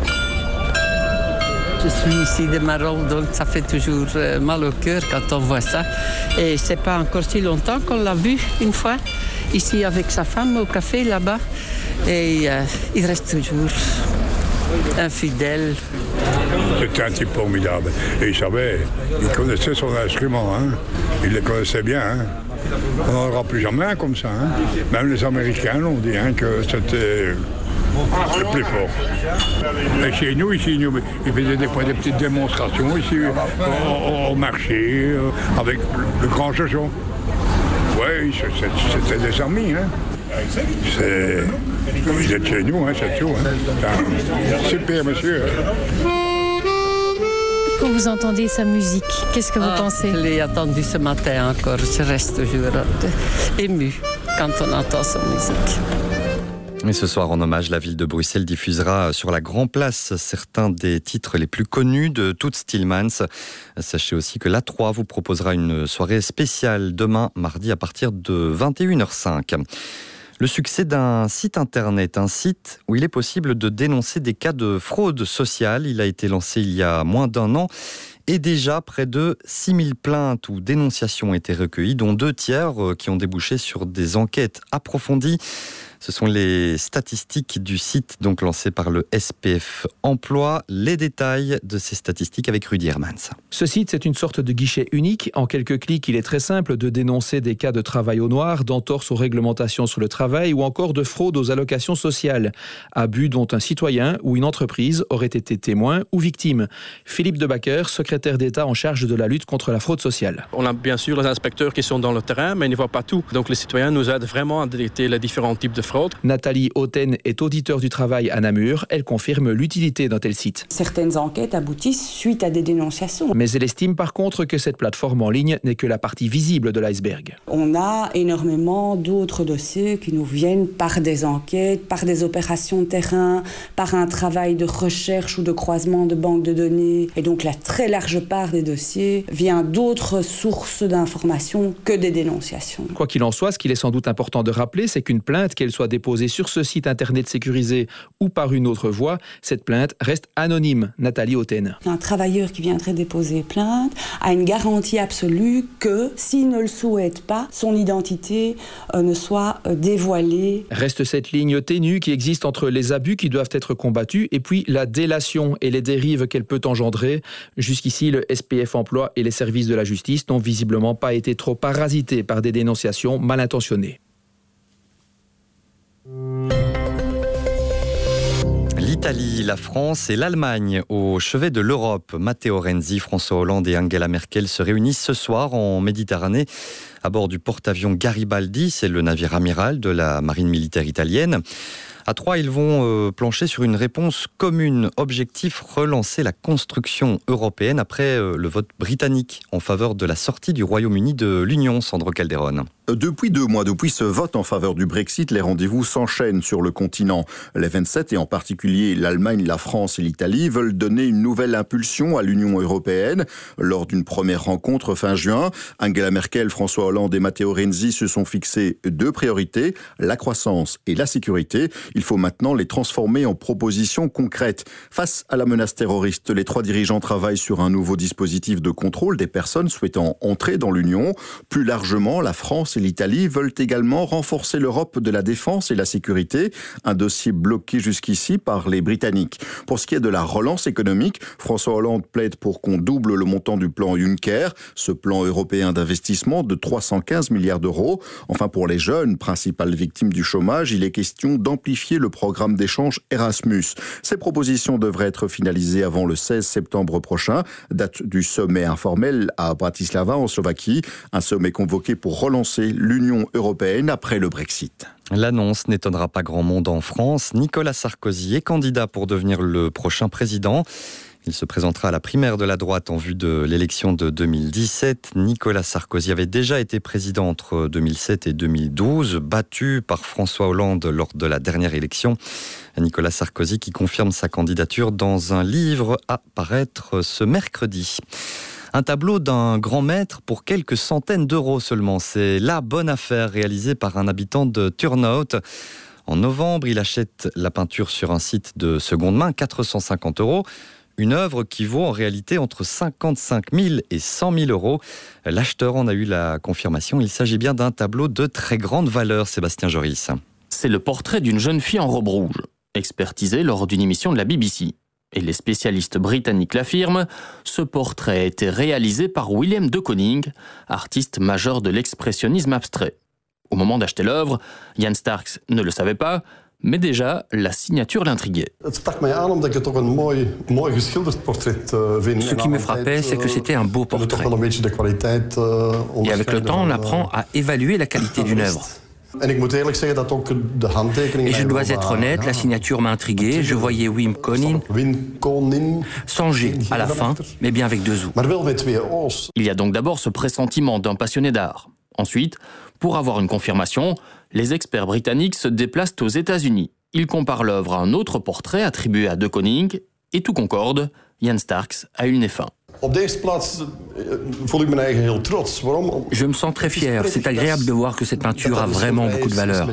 Je suis ici de Marolles, donc ça fait toujours mal au cœur quand on voit ça. Et c'est pas encore si longtemps qu'on l'a vu une fois, ici avec sa femme au café là-bas. Et euh, il reste toujours infidèle. C'était un type formidable. Et il savait, il connaissait son instrument, hein. Il le connaissait bien. Hein. On n'en aura plus jamais un comme ça. Hein. Même les Américains l'ont dit, hein, que c'était le plus fort. Et chez nous, ici, nous, il faisait des fois des petites démonstrations ici au, au marché, euh, avec le grand Jojo. Oui, c'était des amis. Hein. C'est... Il est chez nous, hein, c'est tout. Hein. Super, monsieur. Quand vous entendez sa musique, qu'est-ce que vous ah, pensez? Je l'ai entendu ce matin encore. Je reste toujours ému quand on entend sa musique. Et ce soir, en hommage, la ville de Bruxelles diffusera sur la Grand Place certains des titres les plus connus de Toots Thielemans. Sachez aussi que l'A trois vous proposera une soirée spéciale demain, mardi, à partir de vingt et une heures cinq. Le succès d'un site internet, un site où il est possible de dénoncer des cas de fraude sociale. Il a été lancé il y a moins d'un an et déjà près de six mille plaintes ou dénonciations ont été recueillies, dont deux tiers qui ont débouché sur des enquêtes approfondies. Ce sont les statistiques du site donc lancé par le S P F Emploi. Les détails de ces statistiques avec Rudy Hermans. Ce site, c'est une sorte de guichet unique. En quelques clics, il est très simple de dénoncer des cas de travail au noir, d'entorse aux réglementations sur le travail ou encore de fraude aux allocations sociales. Abus dont un citoyen ou une entreprise aurait été témoin ou victime. Philippe Debacker, secrétaire d'État en charge de la lutte contre la fraude sociale. On a bien sûr les inspecteurs qui sont dans le terrain, mais ils ne voient pas tout. Donc les citoyens nous aident vraiment à détecter les différents types de Nathalie Hauten est auditeur du travail à Namur. Elle confirme l'utilité d'un tel site. Certaines enquêtes aboutissent suite à des dénonciations. Mais elle estime par contre que cette plateforme en ligne n'est que la partie visible de l'iceberg. On a énormément d'autres dossiers qui nous viennent par des enquêtes, par des opérations de terrain, par un travail de recherche ou de croisement de banques de données. Et donc la très large part des dossiers vient d'autres sources d'informations que des dénonciations. Quoi qu'il en soit, ce qu'il est sans doute important de rappeler, c'est qu'une plainte, qu'elle soit déposée sur ce site internet sécurisé ou par une autre voie, cette plainte reste anonyme. Nathalie Hauten. Un travailleur qui viendrait déposer plainte a une garantie absolue que, s'il ne le souhaite pas, son identité euh, ne soit euh, dévoilée. Reste cette ligne ténue qui existe entre les abus qui doivent être combattus et puis la délation et les dérives qu'elle peut engendrer. Jusqu'ici, le S P F Emploi et les services de la justice n'ont visiblement pas été trop parasités par des dénonciations mal intentionnées. L'Italie, la France et l'Allemagne au chevet de l'Europe. Matteo Renzi, François Hollande et Angela Merkel se réunissent ce soir en Méditerranée à bord du porte-avions Garibaldi, c'est le navire amiral de la marine militaire italienne. À trois, ils vont euh, plancher sur une réponse commune. Objectif, relancer la construction européenne après euh, le vote britannique en faveur de la sortie du Royaume-Uni de l'Union, Sandro Calderone. Depuis deux mois, depuis ce vote en faveur du Brexit, les rendez-vous s'enchaînent sur le continent. Les vingt-sept, et en particulier l'Allemagne, la France et l'Italie, veulent donner une nouvelle impulsion à l'Union européenne. Lors d'une première rencontre fin juin, Angela Merkel, François Hollande et Matteo Renzi se sont fixés deux priorités, la croissance et la sécurité. Il faut maintenant les transformer en propositions concrètes. Face à la menace terroriste, les trois dirigeants travaillent sur un nouveau dispositif de contrôle des personnes souhaitant entrer dans l'Union. Plus largement, la France et l'Italie veulent également renforcer l'Europe de la défense et la sécurité, un dossier bloqué jusqu'ici par les Britanniques. Pour ce qui est de la relance économique, François Hollande plaide pour qu'on double le montant du plan Juncker, ce plan européen d'investissement de trois cent quinze milliards d'euros. Enfin, pour les jeunes, principales victimes du chômage, il est question d'amplifier le programme d'échange Erasmus. Ces propositions devraient être finalisées avant le seize septembre prochain, date du sommet informel à Bratislava en Slovaquie, un sommet convoqué pour relancer l'Union européenne après le Brexit. L'annonce n'étonnera pas grand monde en France. Nicolas Sarkozy est candidat pour devenir le prochain président. Il se présentera à la primaire de la droite en vue de l'élection de deux mille dix-sept. Nicolas Sarkozy avait déjà été président entre deux mille sept et deux mille douze, battu par François Hollande lors de la dernière élection. Nicolas Sarkozy qui confirme sa candidature dans un livre à paraître ce mercredi. Un tableau d'un grand maître pour quelques centaines d'euros seulement. C'est la bonne affaire réalisée par un habitant de Turnhout. En novembre, il achète la peinture sur un site de seconde main, quatre cent cinquante euros. Une œuvre qui vaut en réalité entre cinquante-cinq mille et cent mille euros. L'acheteur en a eu la confirmation. Il s'agit bien d'un tableau de très grande valeur, Sébastien Joris. C'est le portrait d'une jeune fille en robe rouge, expertisé lors d'une émission de la B B C. Et les spécialistes britanniques l'affirment, ce portrait a été réalisé par Willem de Koning, artiste majeur de l'expressionnisme abstrait. Au moment d'acheter l'œuvre, Jan Starks ne le savait pas, mais déjà, la signature l'intriguait. Ce qui me frappait, c'est que c'était un beau portrait. Et avec le temps, on apprend à évaluer la qualité d'une œuvre. Et je dois être honnête, la signature m'a intrigué. Je voyais Wim Koning sans G à la fin, mais bien avec deux O. Il y a donc d'abord ce pressentiment d'un passionné d'art. Ensuite, pour avoir une confirmation, les experts britanniques se déplacent aux États-Unis. Ils comparent l'œuvre à un autre portrait attribué à de Koning, et tout concorde, Jan Starks a eu le nez fin. Je me sens très fier. C'est agréable de voir que cette peinture a vraiment beaucoup de valeur.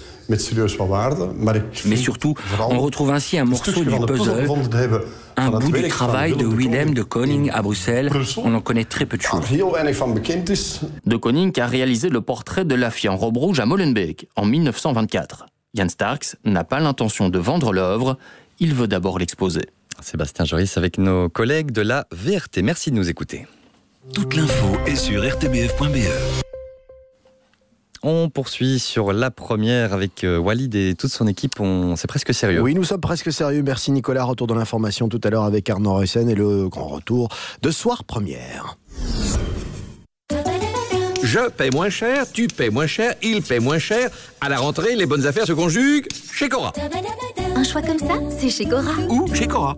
Mais surtout, on retrouve ainsi un morceau du puzzle, un bout du travail de Willem de Koning à Bruxelles. On en connaît très peu de choses. De Koning a réalisé le portrait de la fille en robe rouge à Molenbeek en mille neuf cent vingt-quatre. Jan Starks n'a pas l'intention de vendre l'œuvre, il veut d'abord l'exposer. Sébastien Joris avec nos collègues de la V R T. Merci de nous écouter. Toute l'info est sur r t b f point b e. On poursuit sur la première avec Walid et toute son équipe. On... C'est presque sérieux. Oui, nous sommes presque sérieux. Merci Nicolas. Retour de l'information tout à l'heure avec Arnaud Russen et le grand retour de Soir Première. Je paie moins cher, tu paies moins cher, il paie moins cher. À la rentrée, les bonnes affaires se conjuguent chez Cora. Un choix comme ça, c'est chez Cora. Ou chez Cora.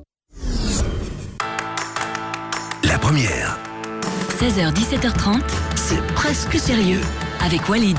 La première. seize heures dix-sept heures trente, c'est presque sérieux avec Walid.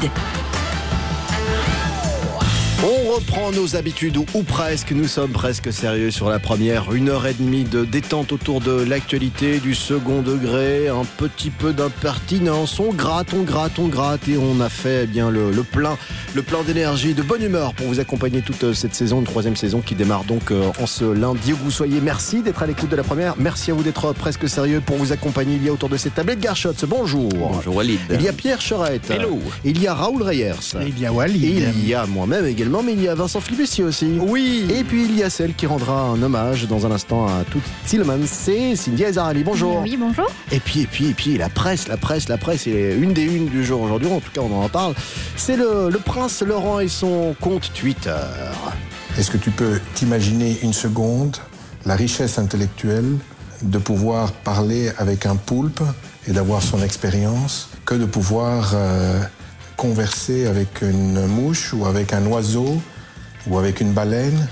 On reprend nos habitudes, ou presque, nous sommes presque sérieux sur la première. Une heure et demie de détente autour de l'actualité, du second degré, un petit peu d'impertinence. On gratte, on gratte, on gratte et on a fait eh bien le, le plein, le plein d'énergie, de bonne humeur pour vous accompagner toute cette saison, une troisième saison qui démarre donc en ce lundi où vous soyez. Merci d'être à l'écoute de la première. Merci à vous d'être presque sérieux pour vous accompagner. Il y a autour de cette table Edgar Schotz, bonjour. Bonjour Walid. Il y a Pierre Cherette. Hello. Il y a Raoul Reyers. Et il y a Walid. Et il y a moi-même également. Mais il y a Vincent Flibustier aussi. Oui. Et puis il y a celle qui rendra un hommage dans un instant à toute Tillmans, c'est Cindy Ezarali. Bonjour. Oui, bonjour. Et puis, et puis, et puis, la presse, la presse, la presse, est une des unes du jour aujourd'hui, en tout cas on en parle. C'est le, le prince Laurent et son compte Twitter. Est-ce que tu peux t'imaginer une seconde la richesse intellectuelle de pouvoir parler avec un poulpe et d'avoir son expérience que de pouvoir euh, converser avec une mouche ou avec un oiseau ou avec une baleine?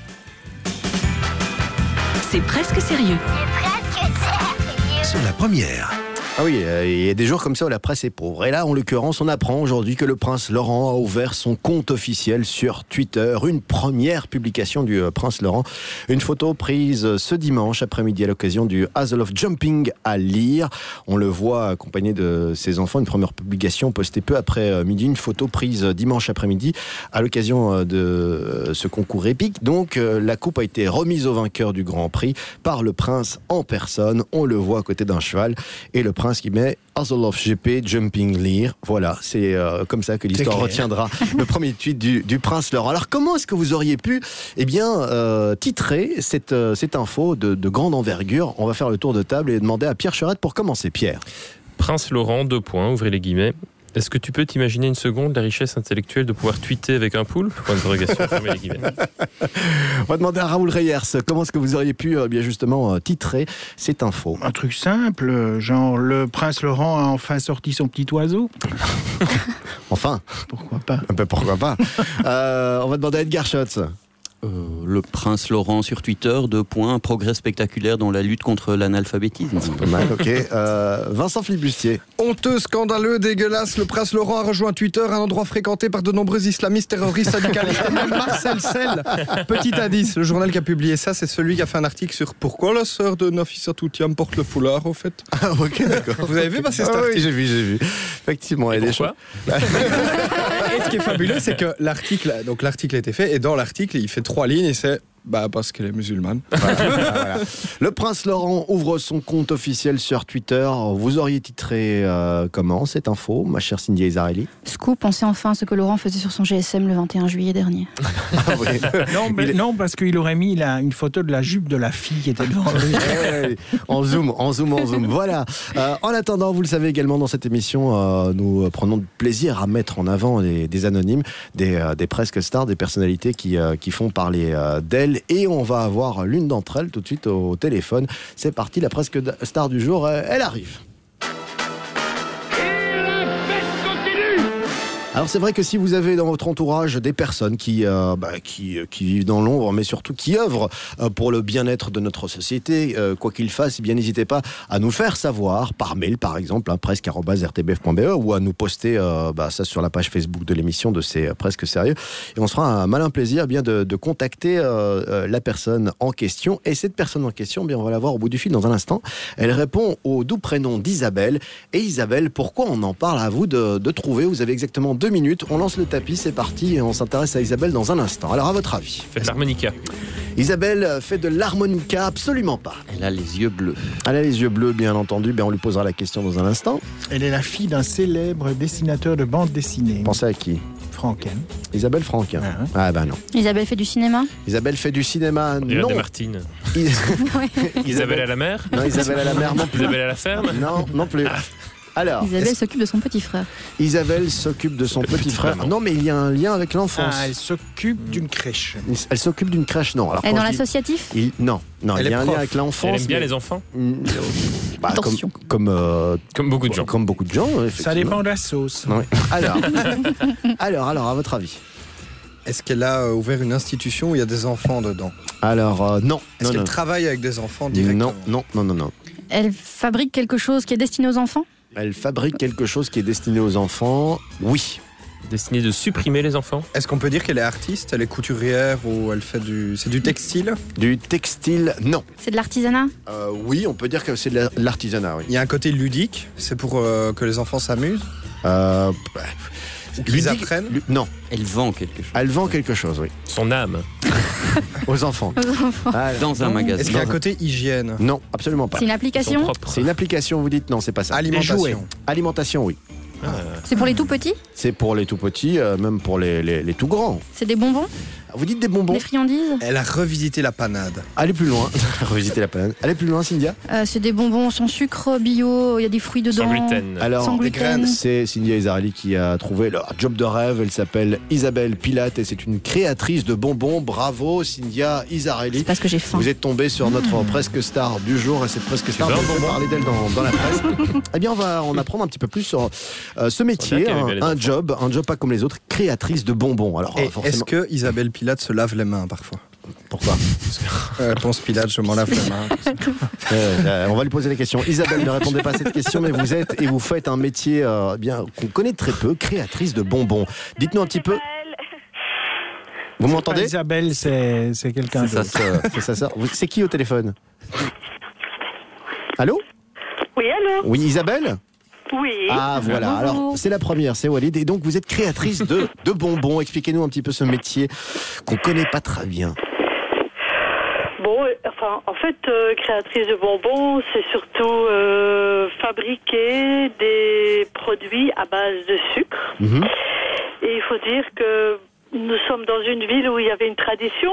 C'est presque sérieux. C'est la première. Ah oui, euh, il y a des jours comme ça où la presse est pauvre. Et là, en l'occurrence, on apprend aujourd'hui que le prince Laurent a ouvert son compte officiel sur Twitter. Une première publication du euh, prince Laurent. Une photo prise ce dimanche après-midi à l'occasion du Hazel of Jumping à Lire. On le voit accompagné de ses enfants. Une première publication postée peu après euh, midi. Une photo prise dimanche après-midi à l'occasion euh, de euh, ce concours épique. Donc, euh, la coupe a été remise au vainqueur du Grand Prix par le prince en personne. On le voit à côté d'un cheval. Et le prince qui met Hazel of G P Jumping Lear. Voilà, c'est euh, comme ça que l'histoire retiendra le premier tweet du, du prince Laurent. Alors comment est-ce que vous auriez pu eh bien, euh, titrer cette, euh, cette info de, de grande envergure? On va faire le tour de table et demander à Pierre Cherette pour commencer. Pierre. Prince Laurent, deux points, ouvrez les guillemets. Est-ce que tu peux t'imaginer une seconde la richesse intellectuelle de pouvoir tweeter avec un poulpe? Point d'interrogation, fermez les guillemets. On va demander à Raoul Reyers comment est-ce que vous auriez pu euh, bien justement euh, titrer cette info. Un truc simple, genre le prince Laurent a enfin sorti son petit oiseau. Enfin. Pourquoi pas? Ben, pourquoi pas. euh, On va demander à Edgar Schotz. Euh, le prince Laurent sur Twitter, deux points, un progrès spectaculaire dans la lutte contre l'analphabétisme. C'est pas mal, ok. Euh, Vincent Flibustier. Honteux, scandaleux, dégueulasse, le prince Laurent a rejoint Twitter, un endroit fréquenté par de nombreux islamistes, terroristes, syndicalistes, et même Marcel Sell. Petit indice, le journal qui a publié ça, c'est celui qui a fait un article sur pourquoi la sœur de Nafissa Toutiam porte le foulard, au fait. Ah, ok, d'accord. Vous avez vu passer cet ah, article? Oui, j'ai vu, j'ai vu. Effectivement, il y a des choses. Et ce qui est fabuleux, c'est que l'article, donc l'article a été fait, et dans l'article, il fait trois lignes, et c'est bah parce qu'elle est musulmane. Voilà, voilà. Le prince Laurent ouvre son compte officiel sur Twitter. Vous auriez titré euh, comment cette info, ma chère Cindy Ezarali? Scoop, on sait enfin ce que Laurent faisait sur son G S M le vingt et un juillet dernier. Ah, oui. non, mais, est... non, parce qu'il aurait mis la, une photo de la jupe de la fille qui était devant lui. Ouais, en zoom, en zoom, en zoom. Voilà. Euh, en attendant, vous le savez également, dans cette émission, euh, nous prenons plaisir à mettre en avant des, des anonymes, des, euh, des presque stars, des personnalités qui, euh, qui font parler euh, d'elles. Et on va avoir l'une d'entre elles tout de suite au téléphone. C'est parti, la presque star du jour, elle arrive. Alors c'est vrai que si vous avez dans votre entourage des personnes qui, euh, bah, qui, qui vivent dans l'ombre, mais surtout qui œuvrent euh, pour le bien-être de notre société, euh, quoi qu'ils fassent, eh bien n'hésitez pas à nous faire savoir, par mail par exemple, hein, presque arobase r t b f point b e, ou à nous poster euh, bah, ça sur la page Facebook de l'émission de C'est Presque Sérieux. Et on se fera un malin plaisir eh bien, de, de contacter euh, euh, la personne en question. Et cette personne en question, eh bien, on va la voir au bout du fil dans un instant. Elle répond au doux prénom d'Isabelle. Et Isabelle, pourquoi on en parle? À vous de, de trouver. Vous avez exactement deux minutes, on lance le tapis, c'est parti et on s'intéresse à Isabelle dans un instant. Alors à votre avis? Faites l'harmonica. Isabelle fait de l'harmonica? Absolument pas. Elle a les yeux bleus. Elle a les yeux bleus, bien entendu, ben on lui posera la question dans un instant. Elle est la fille d'un célèbre dessinateur de bande dessinée. Pensez à qui? Franquin. Isabelle Franquin. Ah, ah ben non. Isabelle fait du cinéma? Isabelle fait du cinéma, Isabelle non. Martine. Is... Isabelle à la mer? Non, Isabelle à la mer non plus. Isabelle à la ferme? Non, non plus. Ah. Alors, Isabelle s'occupe de son petit frère. Isabelle s'occupe de son petit, petit frère. Maman. Non, mais il y a un lien avec l'enfance. Ah, elle s'occupe d'une crèche. Elle s'occupe d'une crèche, non. Alors, elle est dans l'associatif il... Non, non, elle il y a un lien avec l'enfance. Elle aime bien mais... les enfants bah, Attention. Comme, comme, euh... comme beaucoup de gens. Comme beaucoup de gens, ça dépend de la sauce. Oui. Alors, alors, alors, à votre avis, est-ce qu'elle a ouvert une institution où il y a des enfants dedans? Alors, euh, non. Est-ce non, qu'elle non. travaille avec des enfants directement? Non, non, non, non, non. Elle fabrique quelque chose qui est destiné aux enfants? Elle fabrique quelque chose qui est destiné aux enfants, oui. Destiné de supprimer les enfants? Est-ce qu'on peut dire qu'elle est artiste? Elle est couturière ou elle fait du... C'est du textile? Du textile, non. C'est de l'artisanat? euh, Oui, on peut dire que c'est de l'artisanat, oui. Il y a un côté ludique? C'est pour euh, que les enfants s'amusent? euh, Qu'ils apprennent? Non. Elle vend quelque chose. Elle vend quelque chose, oui. Son âme. Aux enfants. Aux enfants. Ah, dans un magasin. Est-ce qu'il y a un côté hygiène? Non, absolument pas. C'est une application? C'est une application, vous dites non, c'est pas ça. Alimentation. Alimentation, oui. Ah. C'est pour les tout petits? C'est pour les tout petits, euh, même pour les, les, les tout grands. C'est des bonbons? Vous dites des bonbons? Des friandises? Elle a revisité la panade. Allez plus loin. Revisiter la panade. Allez plus loin, Cynthia. euh, C'est des bonbons sans sucre, bio, il y a des fruits dedans. Sans gluten. Alors, sans gluten. c'est Cynthia Isarelli qui a trouvé leur job de rêve. Elle s'appelle Isabelle Pilate et c'est une créatrice de bonbons. Bravo, Cynthia Isarelli. C'est parce que j'ai faim. Vous êtes tombée sur notre mmh. presque star du jour et cette presque star, on va parler d'elle dans, dans la presse. Eh bien, on va en apprendre un petit peu plus sur euh, ce métier, un, un job, un job pas comme les autres, créatrice de bonbons. Alors, et forcément... est-ce que Isabelle Pilate se lave les mains parfois? Pourquoi? euh, Ponce Pilate, je m'en lave les mains. euh, euh, on va lui poser la question. Isabelle, ne répondez pas à cette question, mais vous êtes et vous faites un métier euh, bien qu'on connaît très peu, créatrice de bonbons. Dites-nous un petit peu. Vous m'entendez? Isabelle, c'est, c'est quelqu'un d'autre. C'est sa sœur. C'est qui au téléphone? Allô? Oui, allô? Oui, Isabelle? Oui. Ah, voilà. Bonjour. Alors, c'est la première, c'est Walid. Et donc, vous êtes créatrice de, de bonbons. Expliquez-nous un petit peu ce métier qu'on connaît pas très bien. Bon, euh, enfin, en fait, euh, créatrice de bonbons, c'est surtout euh, fabriquer des produits à base de sucre. Mmh. Et il faut dire que nous sommes dans une ville où il y avait une tradition.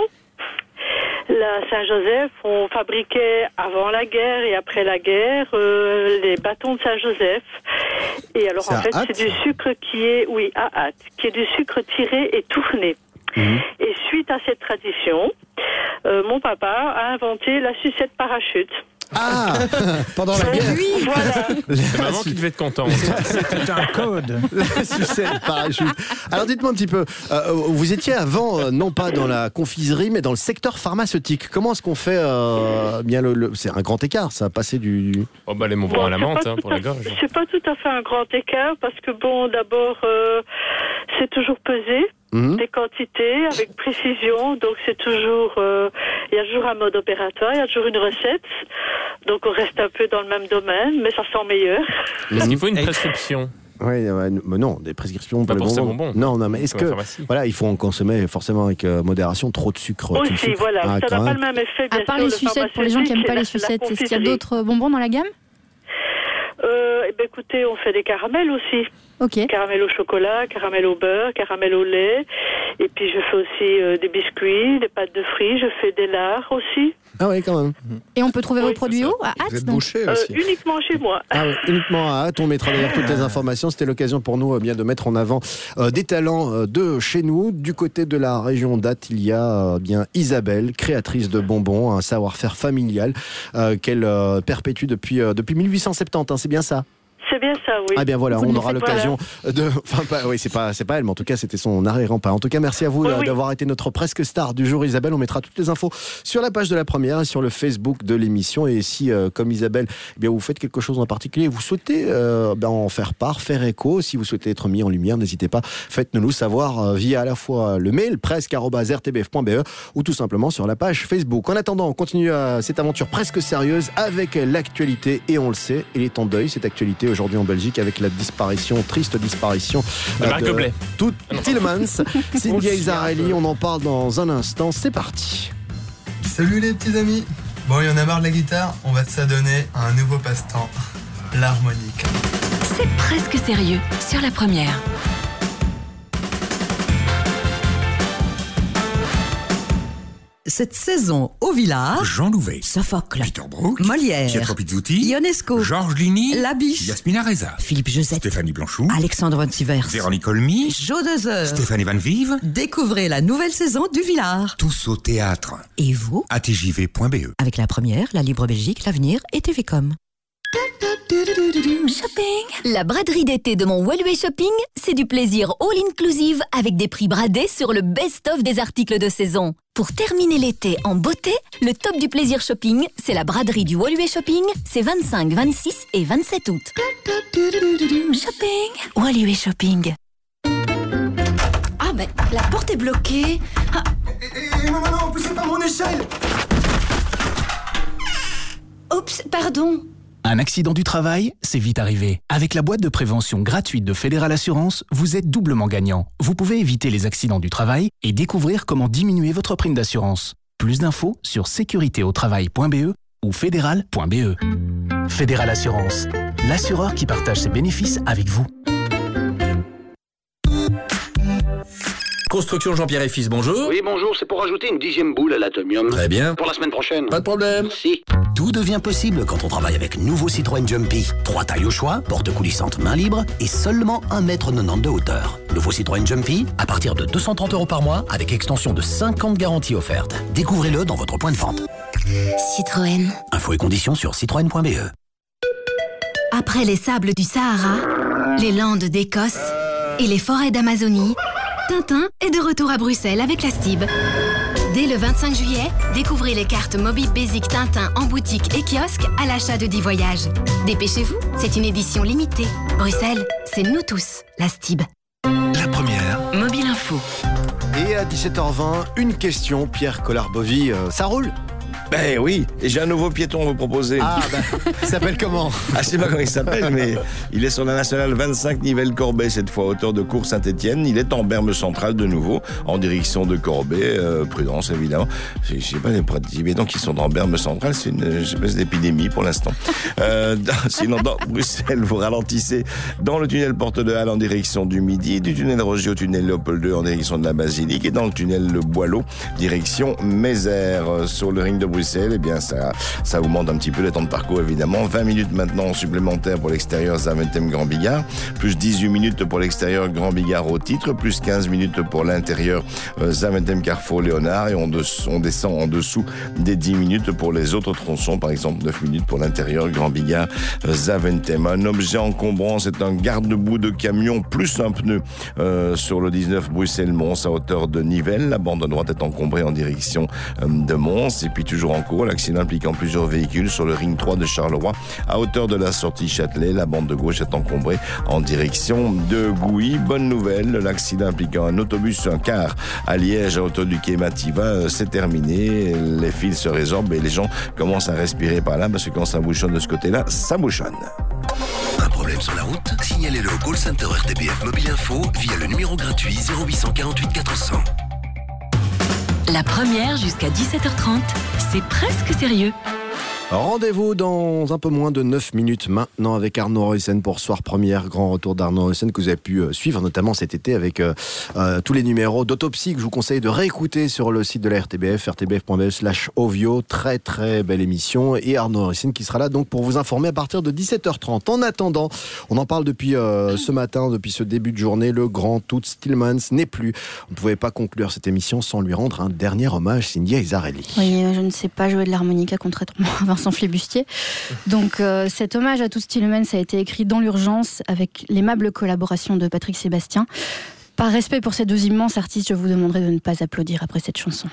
La Saint-Joseph, on fabriquait avant la guerre et après la guerre euh, les bâtons de Saint-Joseph. Et alors c'est en fait, hâte. c'est du sucre qui est, oui, à hâte, qui est du sucre tiré et tourné. Mmh. Et suite à cette tradition, euh, mon papa a inventé la sucette parachute. Ah, pendant la guerre. Oui, voilà. C'est maman qui devait être contente. C'était un code. La sucette parachute. Alors dites-moi un petit peu, euh, vous étiez avant, euh, non pas dans la confiserie, mais dans le secteur pharmaceutique. Comment est-ce qu'on fait euh, bien le, le... C'est un grand écart, ça, passer du... Oh bah les bonbons Bon, à la menthe hein, pour la fait, gorge. c'est pas tout à fait un grand écart parce que bon, d'abord, euh, c'est toujours pesé. Mmh. Des quantités avec précision, donc c'est toujours, il euh, y a toujours un mode opératoire, il y a toujours une recette, donc on reste un peu dans le même domaine, mais ça sent meilleur. Est-ce qu'il faut une prescription? Oui, ouais, mais non, des prescriptions pas pour les bonbons. bonbons. Non, non, mais est-ce que voilà, il faut en consommer forcément avec euh, modération, trop de sucre. Aussi, sucre. voilà, ah, ça n'a pas le même effet. À part les sucettes, pour les gens qui n'aiment pas les sucettes, est-ce qu'il y a d'autres bonbons dans la gamme? Euh, eh ben, écoutez, on fait des caramels aussi. Ok. Caramel au chocolat, caramel au beurre, caramel au lait. Et puis je fais aussi euh, des biscuits, des pâtes de fruits, je fais des lards aussi. Ah oui, quand même. Et on peut trouver oui, vos produits où? À Hâte? Vous êtes bouché euh, aussi. Uniquement chez moi. Ah oui, uniquement à Hâte. On mettra d'ailleurs toutes les informations. C'était l'occasion pour nous euh, bien de mettre en avant euh, des talents euh, de chez nous. Du côté de la région d'Hâte, il y a euh, bien Isabelle, créatrice de bonbons, un savoir-faire familial euh, qu'elle euh, perpétue depuis, euh, depuis mille huit cent soixante-dix. Hein, c'est bien ça? C'est bien ça, oui. Ah bien voilà, vous on aura l'occasion voilà. de... Enfin, pas, oui, c'est pas, c'est pas elle, mais en tout cas, c'était son arrière-grand-père. En tout cas, merci à vous oui, euh, oui. d'avoir été notre presque star du jour, Isabelle. On mettra toutes les infos sur la page de la première et sur le Facebook de l'émission. Et si, euh, comme Isabelle, eh bien, vous faites quelque chose en particulier, vous souhaitez euh, ben, en faire part, faire écho, si vous souhaitez être mis en lumière, n'hésitez pas, faites-nous savoir euh, via à la fois le mail presque arobase r t b f point b e ou tout simplement sur la page Facebook. En attendant, on continue à cette aventure presque sérieuse avec l'actualité, et on le sait, il est en deuil, cette actualité aujourd'hui en Belgique, avec la disparition, triste disparition de Marc Goblet. Tout Tillmans. Cynthia Isarelli, on en parle dans un instant. C'est parti. Salut les petits amis. Bon, il y en a marre de la guitare, on va s'adonner à un nouveau passe-temps, l'harmonique. C'est presque sérieux sur la première. cette saison au village, Jean Louvet, Sophocle, Peter Brook, Molière, Pietro Pizzuti, Ionesco, Georges Ligny, Labiche, Yasmina Reza, Philippe Josette, Stéphanie Blanchou, Alexandre Von Sivers, Véronique Olmy, Jo Dezer, Stéphanie Van Vive. Découvrez la nouvelle saison du village. Tous au théâtre. Et vous? A T J V point B E. Avec la première, la Libre Belgique, l'avenir et T V Com. Shopping. La braderie d'été de mon Wellway Shopping, c'est du plaisir all-inclusive avec des prix bradés sur le best-of des articles de saison. Pour terminer l'été en beauté, le top du plaisir shopping, c'est la braderie du Wellway Shopping, c'est vingt-cinq, vingt-six et vingt-sept août. Shopping. Wellway Shopping. Ah ben, la porte est bloquée. Ah. Et, et, non, non, non, poussez pas mon échelle. Oups, pardon. Un accident du travail, c'est vite arrivé. Avec la boîte de prévention gratuite de Fédéral Assurance, vous êtes doublement gagnant. Vous pouvez éviter les accidents du travail et découvrir comment diminuer votre prime d'assurance. Plus d'infos sur sécurité au travail point B E ou fédéral point B E. Fédéral Assurance, l'assureur qui partage ses bénéfices avec vous. Construction Jean-Pierre et Fils, bonjour. Oui, bonjour, c'est pour ajouter une dixième boule à l'atomium. Très bien. Pour la semaine prochaine. Pas de problème. Merci. Tout devient possible quand on travaille avec nouveau Citroën Jumpy. Trois tailles au choix, porte coulissante main libre et seulement un mètre quatre-vingt-dix de hauteur. Nouveau Citroën Jumpy, à partir de deux cent trente euros par mois avec extension de cinquante garanties offertes. Découvrez-le dans votre point de vente. Citroën. Infos et conditions sur citroën point B E. Après les sables du Sahara, les landes d'Écosse et les forêts d'Amazonie, Tintin est de retour à Bruxelles avec la S T I B. Dès le vingt-cinq juillet, découvrez les cartes Mobile Basic Tintin en boutique et kiosque à l'achat de dix voyages. Dépêchez-vous, c'est une édition limitée. Bruxelles, c'est nous tous, la S T I B. La première. Mobile Info. Et à dix-sept heures vingt, une question, Pierre Collard-Bovy, euh, ça roule? Ben oui, et j'ai un nouveau piéton à vous proposer. Ah ben, il s'appelle comment? Ah, je sais pas comment il s'appelle, mais il est sur la nationale vingt-cinq Nivelles-Corbet, cette fois hauteur de Cours Saint-Étienne. Il est en berme centrale de nouveau, en direction de Corbet. Euh, prudence, évidemment. Je sais pas, les petits piétons qui sont en berme centrale, c'est une espèce d'épidémie pour l'instant. Euh, sinon, dans Bruxelles, vous ralentissez dans le tunnel Porte de Halle en direction du Midi, du tunnel Roger au tunnel Léopold deux en direction de la Basilique, et dans le tunnel Le Boileau, direction Mézère. Sur le ring de Bruxelles, eh bien ça, ça augmente un petit peu le temps de parcours évidemment. vingt minutes maintenant supplémentaires pour l'extérieur Zaventem Grand Bigard, plus dix-huit minutes pour l'extérieur Grand Bigard au titre, plus quinze minutes pour l'intérieur euh, Zaventem Carrefour Léonard, et on, de, on descend en dessous des dix minutes pour les autres tronçons, par exemple neuf minutes pour l'intérieur Grand Bigard euh, Zaventem. Un objet encombrant, c'est un garde-boue de camion plus un pneu euh, sur le dix-neuf Bruxelles-Mons à hauteur de Nivelles. La bande droite est encombrée en direction euh, de Mons, et puis toujours en cours, l'accident impliquant plusieurs véhicules sur le ring trois de Charleroi à hauteur de la sortie Châtelet. La bande de gauche est encombrée en direction de Gouy. Bonne nouvelle, l'accident impliquant un autobus, un car à Liège à hauteur du quai Mativa, c'est terminé. Les fils se résorbent et les gens commencent à respirer par là, parce que quand ça bouchonne de ce côté-là, ça bouchonne. Un problème sur la route? Signalez-le au call center R T B F Mobile Info via le numéro gratuit zéro huit cent quarante-huit quatre cents. La première jusqu'à dix-sept heures trente, c'est presque sérieux. Rendez-vous dans un peu moins de neuf minutes maintenant avec Arnaud Ruyssen pour Soir Première, grand retour d'Arnaud Ruyssen que vous avez pu suivre notamment cet été avec euh, euh, tous les numéros d'Autopsie que je vous conseille de réécouter sur le site de la R T B F, r t b f point b e slash ovio. Très très belle émission, et Arnaud Ruyssen qui sera là donc pour vous informer à partir de dix-sept heures trente. En attendant, on en parle depuis euh, ce matin, depuis ce début de journée, le grand Toots Thielemans n'est plus. On ne pouvait pas conclure cette émission sans lui rendre un dernier hommage, Cynthia Isarelli. Oui, je ne sais pas jouer de l'harmonica contrairement à Vincent Flébustier. Donc euh, cet hommage à Toots Thielemans a été écrit dans l'urgence avec l'aimable collaboration de Patrick Sébastien. Par respect pour ces deux immenses artistes, je vous demanderai de ne pas applaudir après cette chanson.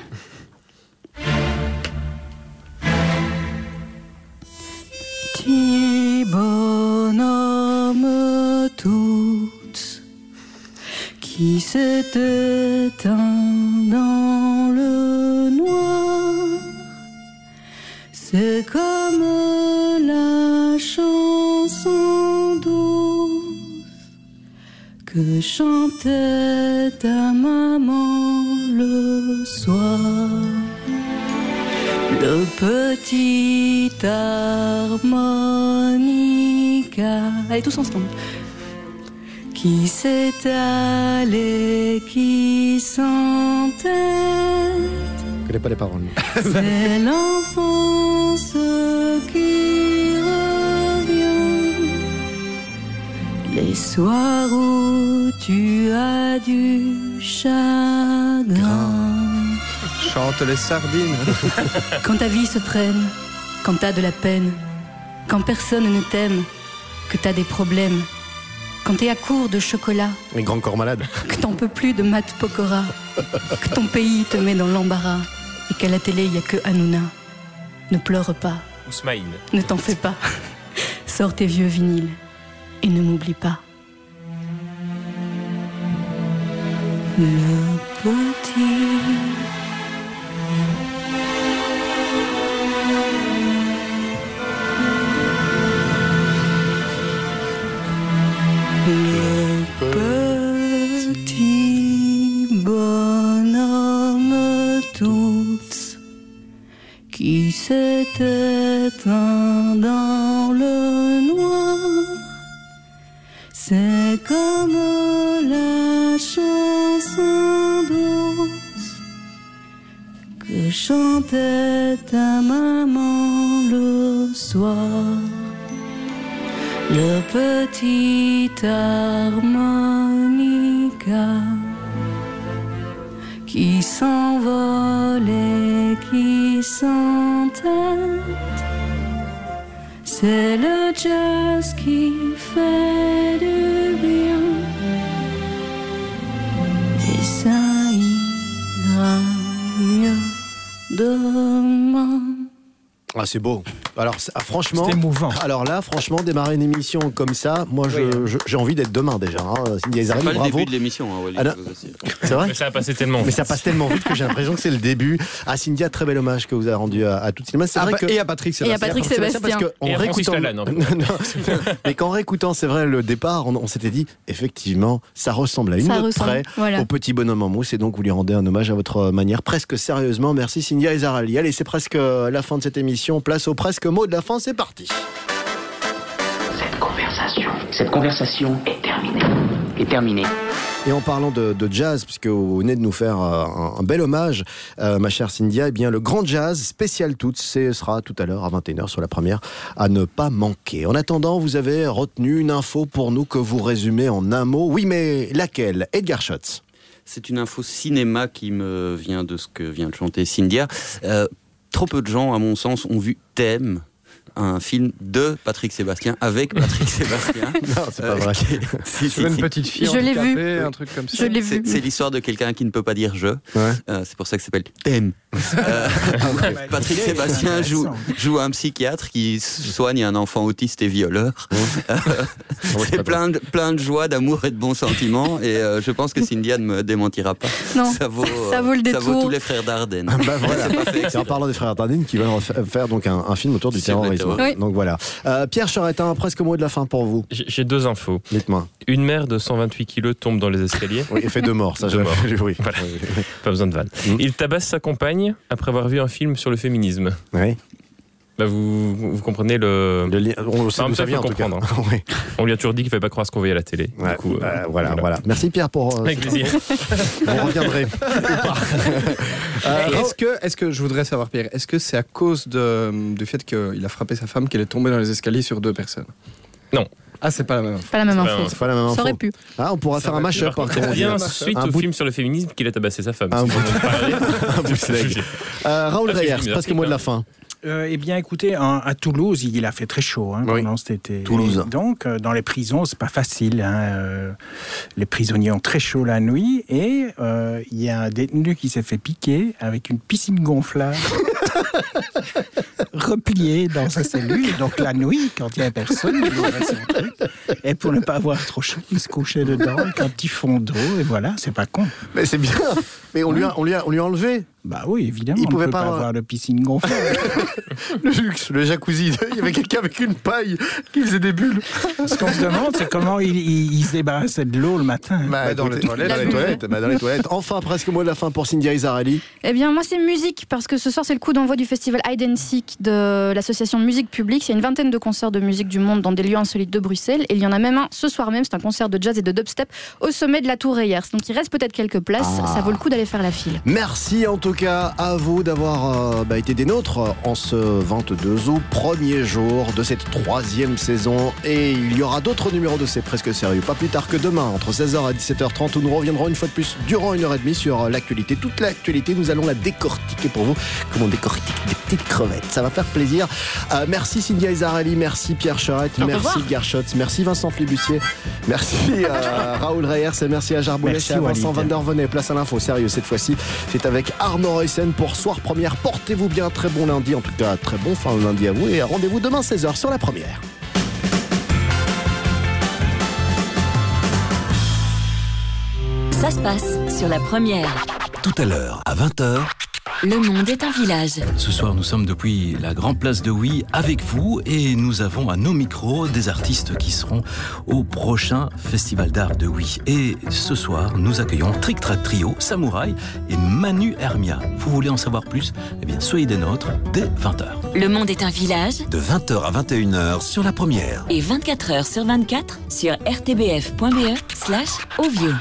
Petit bonhomme Toots qui s'est éteint dans le noir, c'est comme la chanson douce que chantait ta maman le soir. Le petit harmonica, allez tous ensemble, qui s'étale et qui s'entête. Vous connais pas les paroles. C'est l'enfance qui revient. Les soirs où tu as du chagrin. Chante les sardines. Quand ta vie se traîne, quand t'as de la peine, quand personne ne t'aime, que t'as des problèmes, quand t'es à court de chocolat, Les grands corps malades. que t'en peux plus de mat pokora, que ton pays te met dans l'embarras et qu'à la télé y a que Hanouna. Ne pleure pas, Ousmaïn. ne t'en fais pas. Sors tes vieux vinyles et ne m'oublie pas. Le petit Le petit bonhomme tout qui s'est éteint dans le noir, c'est comme la chanson douce que chantait ta maman le soir. Le petit harmonica qui s'envole et qui s'entête, c'est le jazz qui fait du bien. Et ça ira mieux demain. Ah, c'est beau. Alors, c'est- ah, franchement. C'est émouvant. Alors là, franchement, démarrer une émission comme ça, moi, je- Oui. je- j'ai envie d'être demain déjà. Hein. Cindy C'est Azarelli, pas le bravo. début de l'émission, hein, Wally, Ah, non. je vous assure. C'est vrai Mais ça a passé tellement Mais vite. ça passe tellement vite que j'ai l'impression que c'est le début. À Cynthia, très bel hommage que vous avez rendu à, à toute Cinéma. C'est Ah, vrai bah, que... Et à Patrick Et à Sébastien. Patrick Sébastien. Parce que en Et à Francis réécoutant- Lalanne, en Non, non. Mais qu'en réécoutant, c'est vrai, le départ, on, on s'était dit, effectivement, ça ressemble à une Ça note ressemble, près voilà. au petit bonhomme en mousse, et donc vous lui rendez un hommage à votre manière, presque sérieusement. Merci Cynthia Azarelli. Allez, c'est presque la fin de cette émission. Place au presque mot de la fin, c'est parti. Cette conversation, cette conversation est terminée. Est terminée. Et en parlant de, de jazz, puisque vous venez de nous faire euh, un, un bel hommage, euh, ma chère Cynthia, eh bien le grand jazz spécial toutes, ce sera tout à l'heure à vingt et une heures sur la première, à ne pas manquer. En attendant, vous avez retenu une info pour nous que vous résumez en un mot. Oui, mais laquelle? Edgar Schutz. C'est une info cinéma qui me vient de ce que vient de chanter Cynthia. Euh, trop peu de gens, à mon sens, ont vu Thème, un film de Patrick Sébastien, avec Patrick Sébastien. Non, c'est pas vrai. qui est- si, Sur si, une si. petite fille Je l'ai handicapée, vu. un truc comme ça. Je l'ai C'est- vu. C'est l'histoire de quelqu'un qui ne peut pas dire je. Ouais. Euh, c'est pour ça que ça s'appelle Thème. Euh, Patrick c'est Sébastien joue, intéressant. joue un psychiatre qui soigne un enfant autiste et violeur. Euh, c'est plein de, plein de joie, d'amour et de bons sentiments. Et euh, je pense que Cynthia ne me démentira pas. Non, ça vaut, ça vaut le ça vaut détour. tous les frères Dardenne. Bah voilà. C'est pas fait C'est en exprès. parlant des frères Dardenne qui veulent refa- faire donc un, un film autour du Sur le terrorisme. terrorisme. Oui. Donc voilà. Euh, Pierre Charetin, un presque mot de la fin pour vous. J'ai j'ai deux infos. Dites-moi. Une mère de cent vingt-huit kilos tombe dans les escaliers. Oui, effet de mort, ça De je mort. oui. Voilà. Pas besoin de vanne. Mm. Il tabasse sa compagne après avoir vu un film sur le féminisme. Oui. Bah vous, vous comprenez le... Le li- on sait Non, d'où mais ça ça, vient en faut tout cas. comprendre, Oui. On lui a toujours dit qu'il ne fallait pas croire ce qu'on voyait à la télé. Ouais, Du coup, euh, bah, voilà, voilà. Merci Pierre pour. euh, Avec plaisir. On reviendrait. Euh, est-ce que, est-ce que je voudrais savoir, Pierre, est-ce que c'est à cause de, du fait qu'il a frappé sa femme qu'elle est tombée dans les escaliers sur deux personnes? Non. Ah, c'est pas la même info. Pas la même C'est pas info. la C'est pas la même info. Ça aurait pu. Ah, on pourra Ça faire un va mash-up. Par contre, hein, c'est comme on bien dit. suite Un au bout- film sur le féminisme qu'il a tabassé sa femme. Un Si bout- on en parlait. Un bootleg. Euh, Raoul Parce que Reyers, je dis presque merci, mot de la quand fin. Euh, eh bien, écoutez, en- à Toulouse, il a fait très chaud hein, Oui. pendant cet été. Toulouse. Et donc, euh, dans les prisons, c'est pas facile. Hein, euh, les prisonniers ont très chaud la nuit et euh, il y a un détenu qui s'est fait piquer avec une piscine gonflable repliée dans sa cellule. Donc, la nuit, quand il n'y a personne, il ouvrait son truc. Et pour ne pas avoir trop chaud, il se couchait dedans avec un petit fond d'eau. Et voilà, c'est pas con. Mais c'est bien. Mais on lui a, on lui a, on lui a enlevé Bah oui, évidemment. Il on pouvait ne peut pas pas avoir- avoir de piscine gonflable. le luxe, le jacuzzi. Il y avait quelqu'un avec une paille qui faisait des bulles. Ce qu'on se demande, c'est comment il, il- il se débarrassait de l'eau le matin. Bah, dans les écoutez, toilettes. Dans les toilettes. Bah, dans les toilettes. Enfin, presque mot de la fin pour Cynthia Azarelli. Eh bien, moi, c'est musique, parce que ce soir, c'est le coup d'envoi du du festival Hide and Seek de l'association Musique Publique. Il y a une vingtaine de concerts de musique du monde dans des lieux insolites de Bruxelles. Et il y en a même un ce soir même, c'est un concert de jazz et de dubstep au sommet de la Tour Reyers. Donc il reste peut-être quelques places, ah. ça vaut le coup d'aller faire la file. Merci en tout cas à vous d'avoir euh, bah, été des nôtres en ce vingt-deux août, premier jour de cette troisième saison. Et il y aura d'autres numéros de C'est Presque Sérieux, pas plus tard que demain, entre seize heures et dix-sept heures trente, où nous reviendrons une fois de plus durant une heure et demie sur l'actualité. Toute l'actualité, nous allons la décortiquer pour vous, comme on décortique des petites crevettes. Ça va faire plaisir. Euh, merci Cynthia Isarelli, merci Pierre Charette, merci Garchotz, merci Vincent Flibustier, merci euh, Raoul Reyers et merci à Jarboulès et à Vincent Van der Venet. Place à l'info, sérieux cette fois-ci. C'est avec Arnaud Reussen pour Soir Première. Portez-vous bien, très bon lundi, en tout cas très bon fin de lundi à vous et rendez-vous demain seize heures sur la première. Ça se passe sur la première. Tout à l'heure, à vingt heures. Le monde est un village. Ce soir, nous sommes depuis la grande place de Oui avec vous et nous avons à nos micros des artistes qui seront au prochain festival d'art de Oui. Et ce soir, nous accueillons Trick Track Trio, Samouraï et Manu Hermia. Vous voulez en savoir plus? Eh bien, soyez des nôtres dès vingt heures. Le monde est un village. De vingt heures à vingt et une heures sur la première. Et vingt-quatre heures sur vingt-quatre sur r t b f point b e slash au vieux.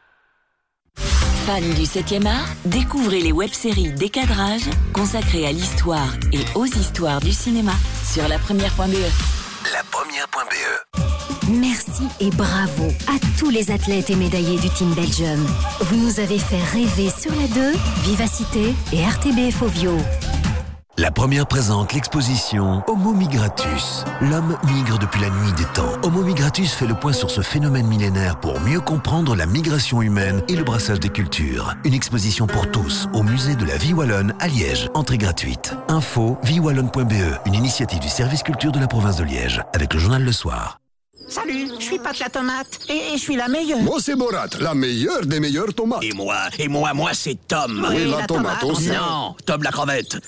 Fans du septième art, découvrez les web-séries Décadrage consacrées à l'histoire et aux histoires du cinéma sur la première point b e. La première point b e. Merci et bravo à tous les athlètes et médaillés du Team Belgium. Vous nous avez fait rêver sur la deux, Vivacité et R T B F Ovio. La première présente l'exposition Homo Migratus. L'homme migre depuis la nuit des temps. Homo Migratus fait le point sur ce phénomène millénaire pour mieux comprendre la migration humaine et le brassage des cultures. Une exposition pour tous au musée de la Vie Wallonne à Liège. Entrée gratuite. Info vie wallonne point b e, une initiative du service culture de la province de Liège avec le journal Le Soir. Salut, je suis Pat la tomate et, et je suis la meilleure. Moi c'est Borat, la meilleure des meilleures tomates. Et moi, et moi, moi c'est Tom. Oui, la, la tomate, tomate aussi. Non, Tom la crevette.